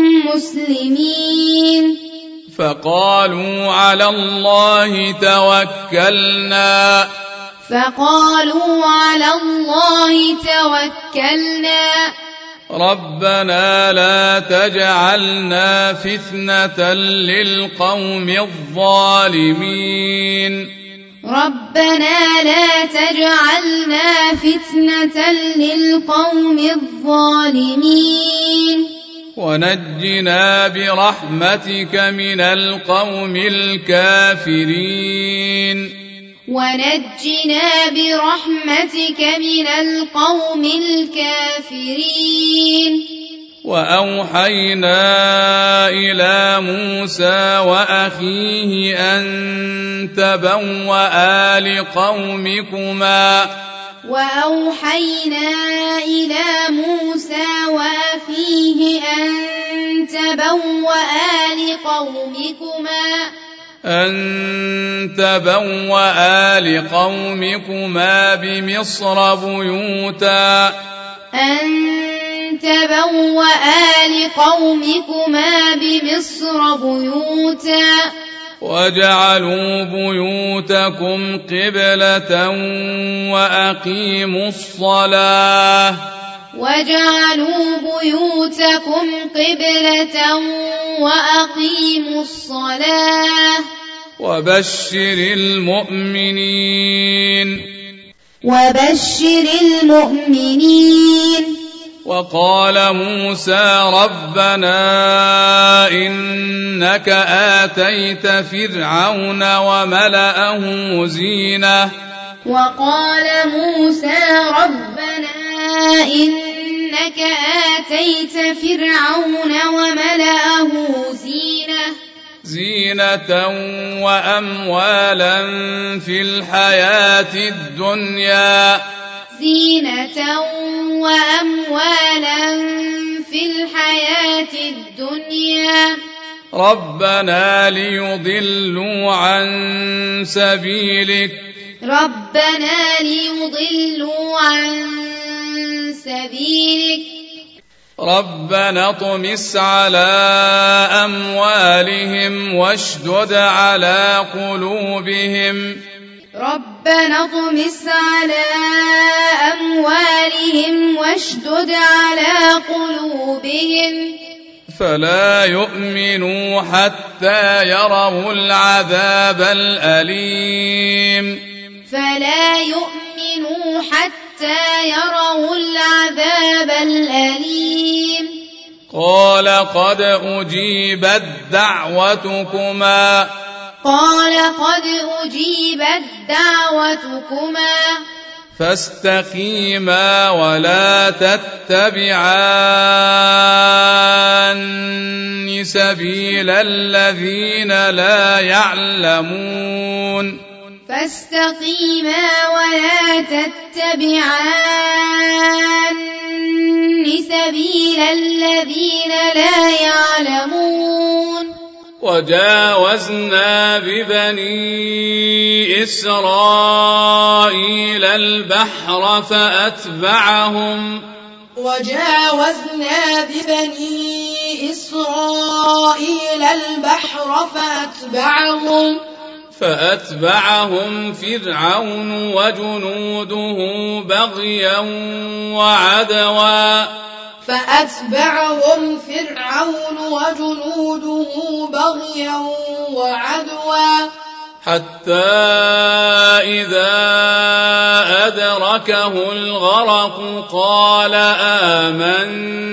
مسلمين فقالوا على الله توكلنا فقالوا على الله توكلنا ربنا لا تجعلنا فتنة للقوم الظالمين ربنا لا تجعلنا فتنة للقوم الظالمين ونجنا برحمتك من القوم الكافرين ونجنا برحمتك من القوم الكافرين وأوحينا إلى موسى وأخيه أن تبوأ لقومكما وأوحينا إلى موسى وأخيه أن تبوأ لقومكما أن تبوأ لقومكما بمصر بيوتا أن تبوأ لقومكما بمصر بيوتا واجعلوا بيوتكم قبلة وأقيموا الصلاة واجعلوا بيوتكم قبلة وأقيموا الصلاة وبشر المؤمنين وبشر المؤمنين وقال موسى ربنا إنك آتيت فرعون وملأه زينة وقال موسى ربنا إنك آتيت فرعون وملأه زينة زينة وأموالا في الحياة الدنيا زينة وأموالا في الحياة الدنيا ربنا ليضلوا عن سبيلك ربنا ليضلوا عن سبيلك ربنا اطمس على أموالهم واشدد على قلوبهم ربنا اطمس على أموالهم واشدد على قلوبهم فلا يؤمنوا حتى يروا العذاب الأليم فلا يؤمنوا حتى يروا العذاب الأليم قال قد أجيبت دعوتكما قال قد أجيبت دعوتكما فاستقيما ولا تتبعان سبيل الذين لا يعلمون فاستقيما ولا تتبعان سبيل الذين لا يعلمون وجاوزنا ببني إسرائيل البحر فأتبعهم وجاوزنا ببني إسرائيل البحر فأتبعهم فأتبعهم فرعون وجنوده بغيا وعدوا فأتبعهم فرعون وجنوده بغيا وعدوا حتى إذا أدركه الغرق قال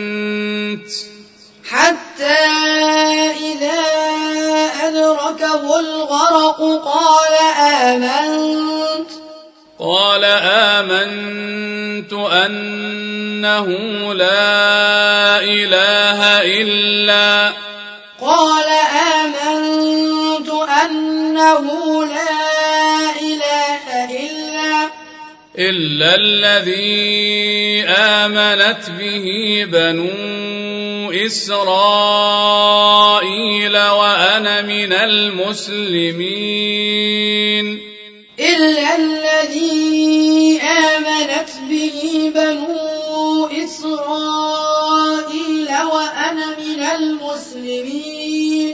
آمنت حتى إذا أدركه الغرق قال آمنت قال آمنت أنه لا إله إلا قال آمنت أنه لا إله إلا إلا الذي آمنت به بنو إسرائيل وأنا من المسلمين إلا الذي آمنت به بنو إسرائيل وأنا من المسلمين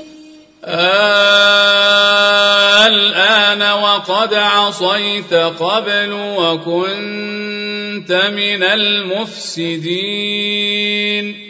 الآن وقد عصيت قبل وكنت من المفسدين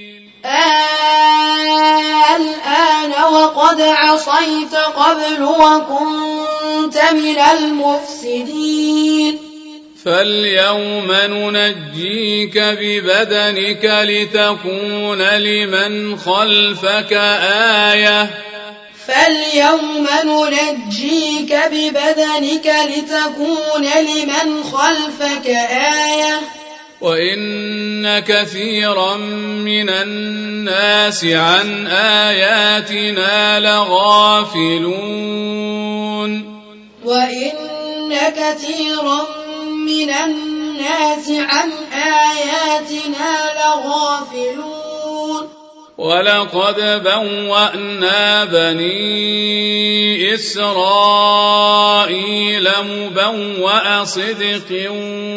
الآن وقد عصيت قبل وكنت من المفسدين فاليوم ننجيك ببدنك لتكون لمن خلفك آية فاليوم ننجيك ببدنك لتكون لمن خلفك آية وإن كثيرا من الناس عن آياتنا لغافلون وإن كثيرا من الناس عن آياتنا لغافلون ولقد بوأنا بني إسرائيل مبوأ صدق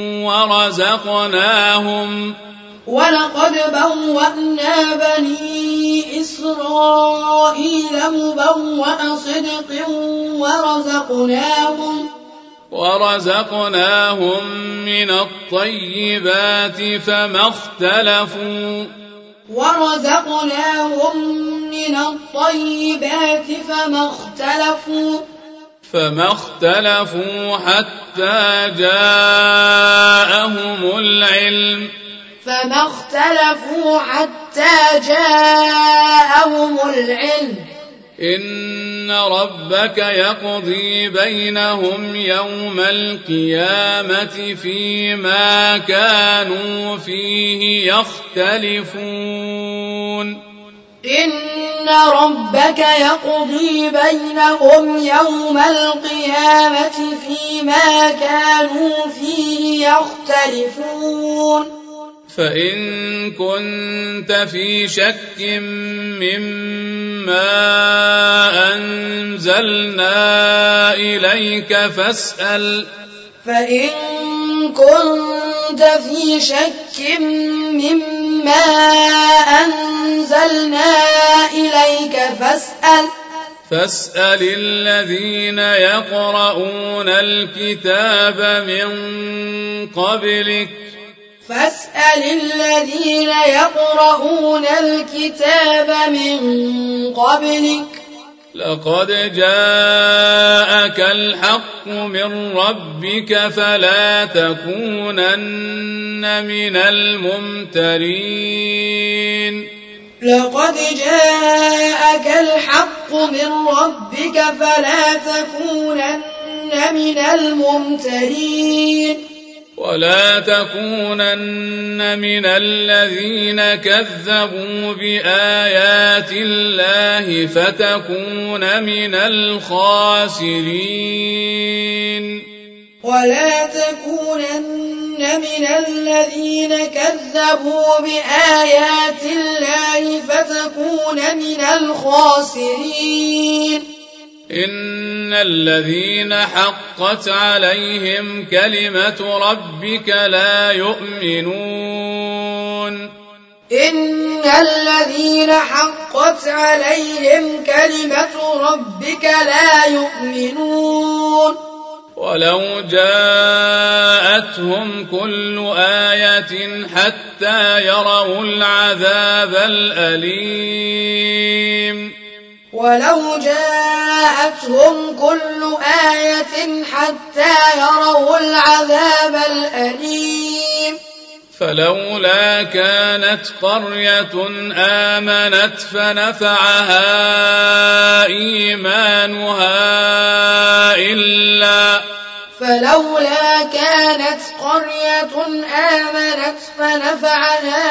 ورزقناهم ولقد بوأنا بني إسرائيل مبوأ صدق ورزقناهم ورزقناهم من الطيبات فما اختلفوا ورزقناهم من الطيبات فما اختلفوا فما اختلفوا حتى جاءهم العلم فما اختلفوا حتى جاءهم العلم إن ربك يقضي بينهم يوم القيامة فيما كانوا فيه يختلفون إن ربك يقضي بينهم يوم القيامة فيما كانوا فيه يختلفون فإن كنت في شك مما أنزلنا إليك فاسأل فإن كنت في شك مما أنزلنا إليك فاسأل فاسأل الذين يقرؤون الكتاب من قبلك فاسأل الذين يقرؤون الكتاب من قبلك لقد جاءك الحق من ربك فلا تكونن من الممترين لقد جاءك الحق من ربك فلا تكونن من الممترين ولا تكونن من الذين كذبوا بآيات الله فتكون من الخاسرين ولا تكونن من الذين كذبوا بآيات الله فتكون من الخاسرين إن الذين حقت عليهم كلمة ربك لا يؤمنون إن الذين حقت عليهم كلمة ربك لا يؤمنون ولو جاءتهم كل آية حتى يروا العذاب الأليم ولو جاءتهم كل آية حتى يروا العذاب الأليم فلولا كانت قرية آمنت فنفعها إيمانها إلا فلولا كانت قرية آمنت فنفعها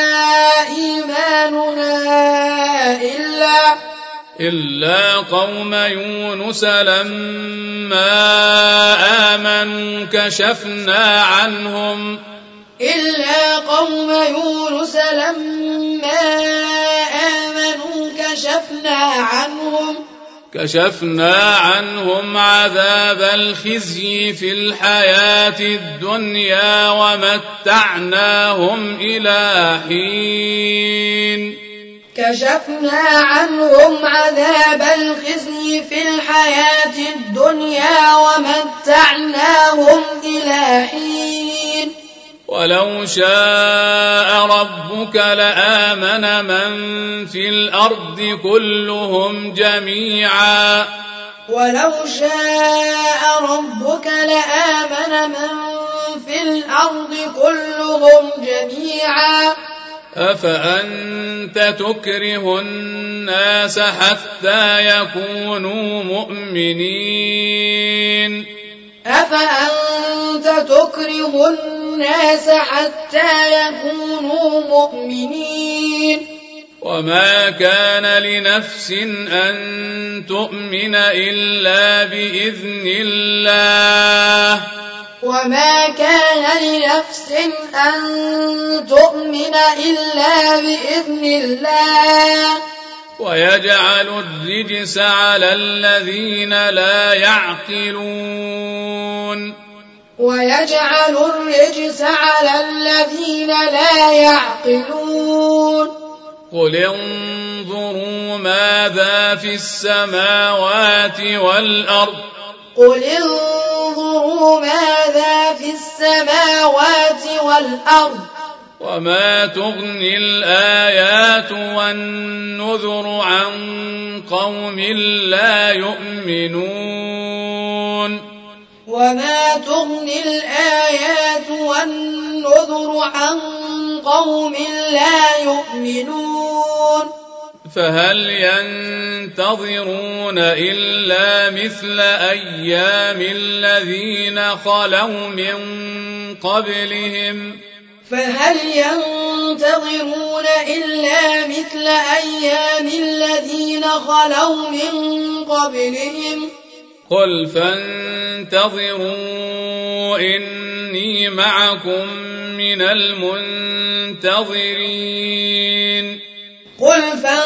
إيمانها إلا إلا قوم يونس لما آمنوا كشفنا عنهم إلا قوم يونس لما آمنوا كشفنا عنهم كشفنا عنهم عذاب الخزي في الحياة الدنيا ومتعناهم إلى حين كشفنا عنهم عذاب الخزي في الحياة الدنيا ومتعناهم إلى حين ولو شاء ربك لآمن من في الأرض كلهم جميعا ولو شاء ربك لآمن من في الأرض كلهم جميعا أفأنت تكره الناس حتى يكونوا مؤمنين أفأنت تكره الناس حتى يكونوا مؤمنين وما كان لنفس أن تؤمن إلا بإذن الله وما كان لنفس أن تؤمن إلا بإذن الله ويجعل الرجس على الذين لا يعقلون ويجعل الرجس على الذين لا يعقلون قل انظروا ماذا في السماوات والأرض قل انظروا ماذا في السماوات والأرض وما تغني الآيات والنذر عن قوم لا يؤمنون وما تغني الآيات والنذر عن قوم لا يؤمنون فهل ينتظرون إلا مثل أيام الذين خلوا من قبلهم فهل ينتظرون إلا مثل أيام الذين خلوا من قبلهم قل فانتظروا إني معكم من المنتظرين قل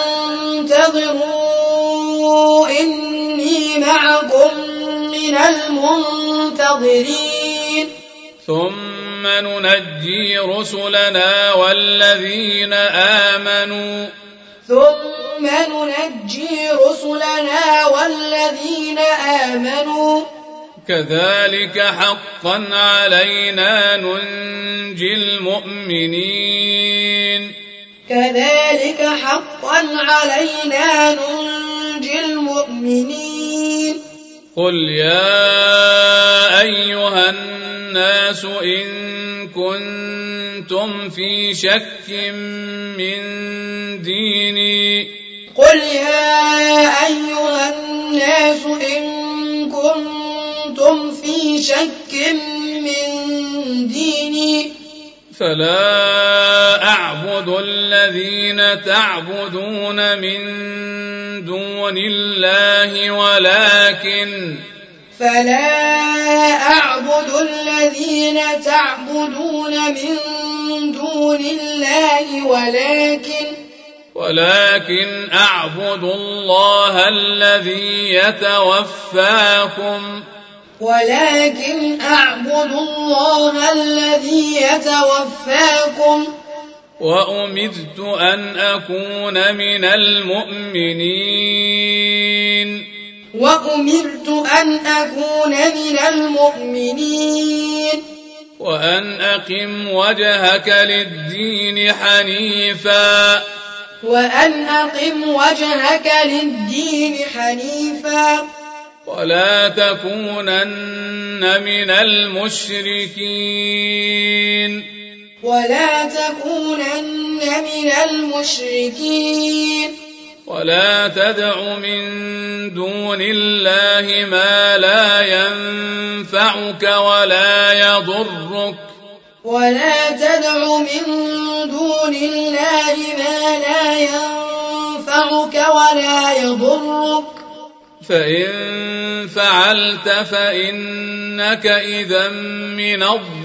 فانتظروا إني معكم من المنتظرين ثم ننجي رسلنا والذين آمنوا ثم ننجي رسلنا والذين آمنوا كذلك حقا علينا ننجي المؤمنين كذلك حقا علينا ننجي المؤمنين قل يا أيها الناس إن كنتم في شك من ديني قل يا أيها الناس إن كنتم في شك من ديني فلا أعبد الذين تعبدون من دون الله ولكن فلا أعبد الذين تعبدون من دون الله ولكن ولكن أعبد الله الذي يتوفاكم ولكن أعبد الله الذي يتوفاكم وأمرت أن أكون من المؤمنين وأمرت أن أكون من المؤمنين وأن أقم وجهك للدين حنيفا وأن أقم وجهك للدين حنيفا ولا تكونن من المشركين ولا تكونن من المشركين ولا تدع من دون الله ما لا ينفعك ولا يضرك ولا تدع من دون الله ما لا ينفعك ولا يضرك فإن فعلت فإنك إذا من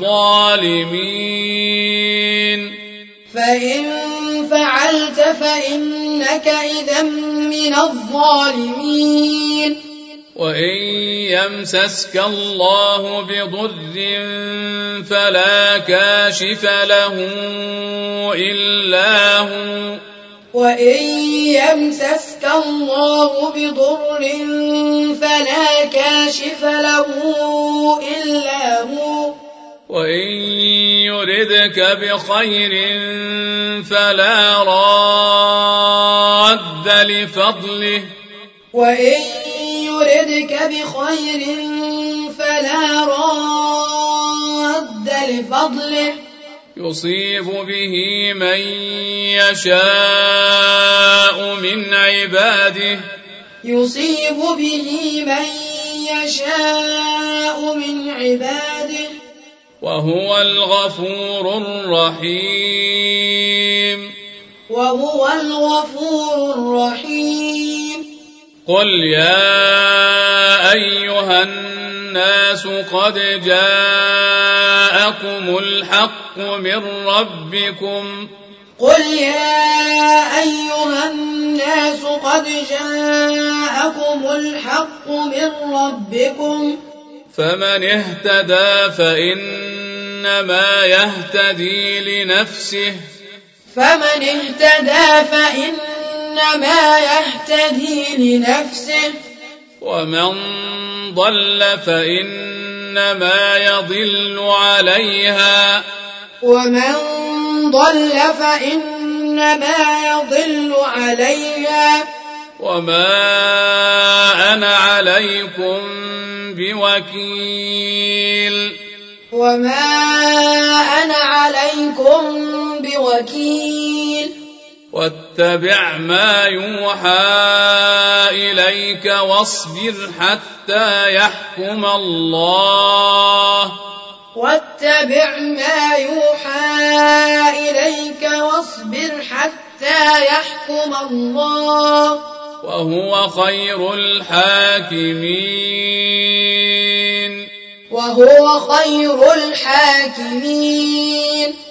الظالمين فإن فعلت فإنك إذا من الظالمين وإن يمسسك الله بضر فلا كاشف له إلا هو وإن يمسسك الله بضر فلا كاشف له إلا هو وإن يردك بخير فلا راد لفضله وإن يردك بخير فلا راد لفضله يصيب به من يشاء من عباده يصيب به من يشاء من عباده وهو الغفور الرحيم وهو الغفور الرحيم قل يا أيها الناس قد جاءكم الحق من ربكم قل يا أيها الناس قد جاءكم الحق من ربكم فمن اهتدى فإنما يهتدي لنفسه فمن اهتدى فإنما يهتدي لنفسه ومن ضل فإنما يضل عليها ومن ضل فإنما يضل عليها وما أنا عليكم بوكيل وما أنا عليكم بوكيل واتبع ما يوحى إليك واصبر حتى يحكم الله واتبع ما يوحى إليك واصبر حتى يحكم الله وهو خير الحاكمين وهو خير الحاكمين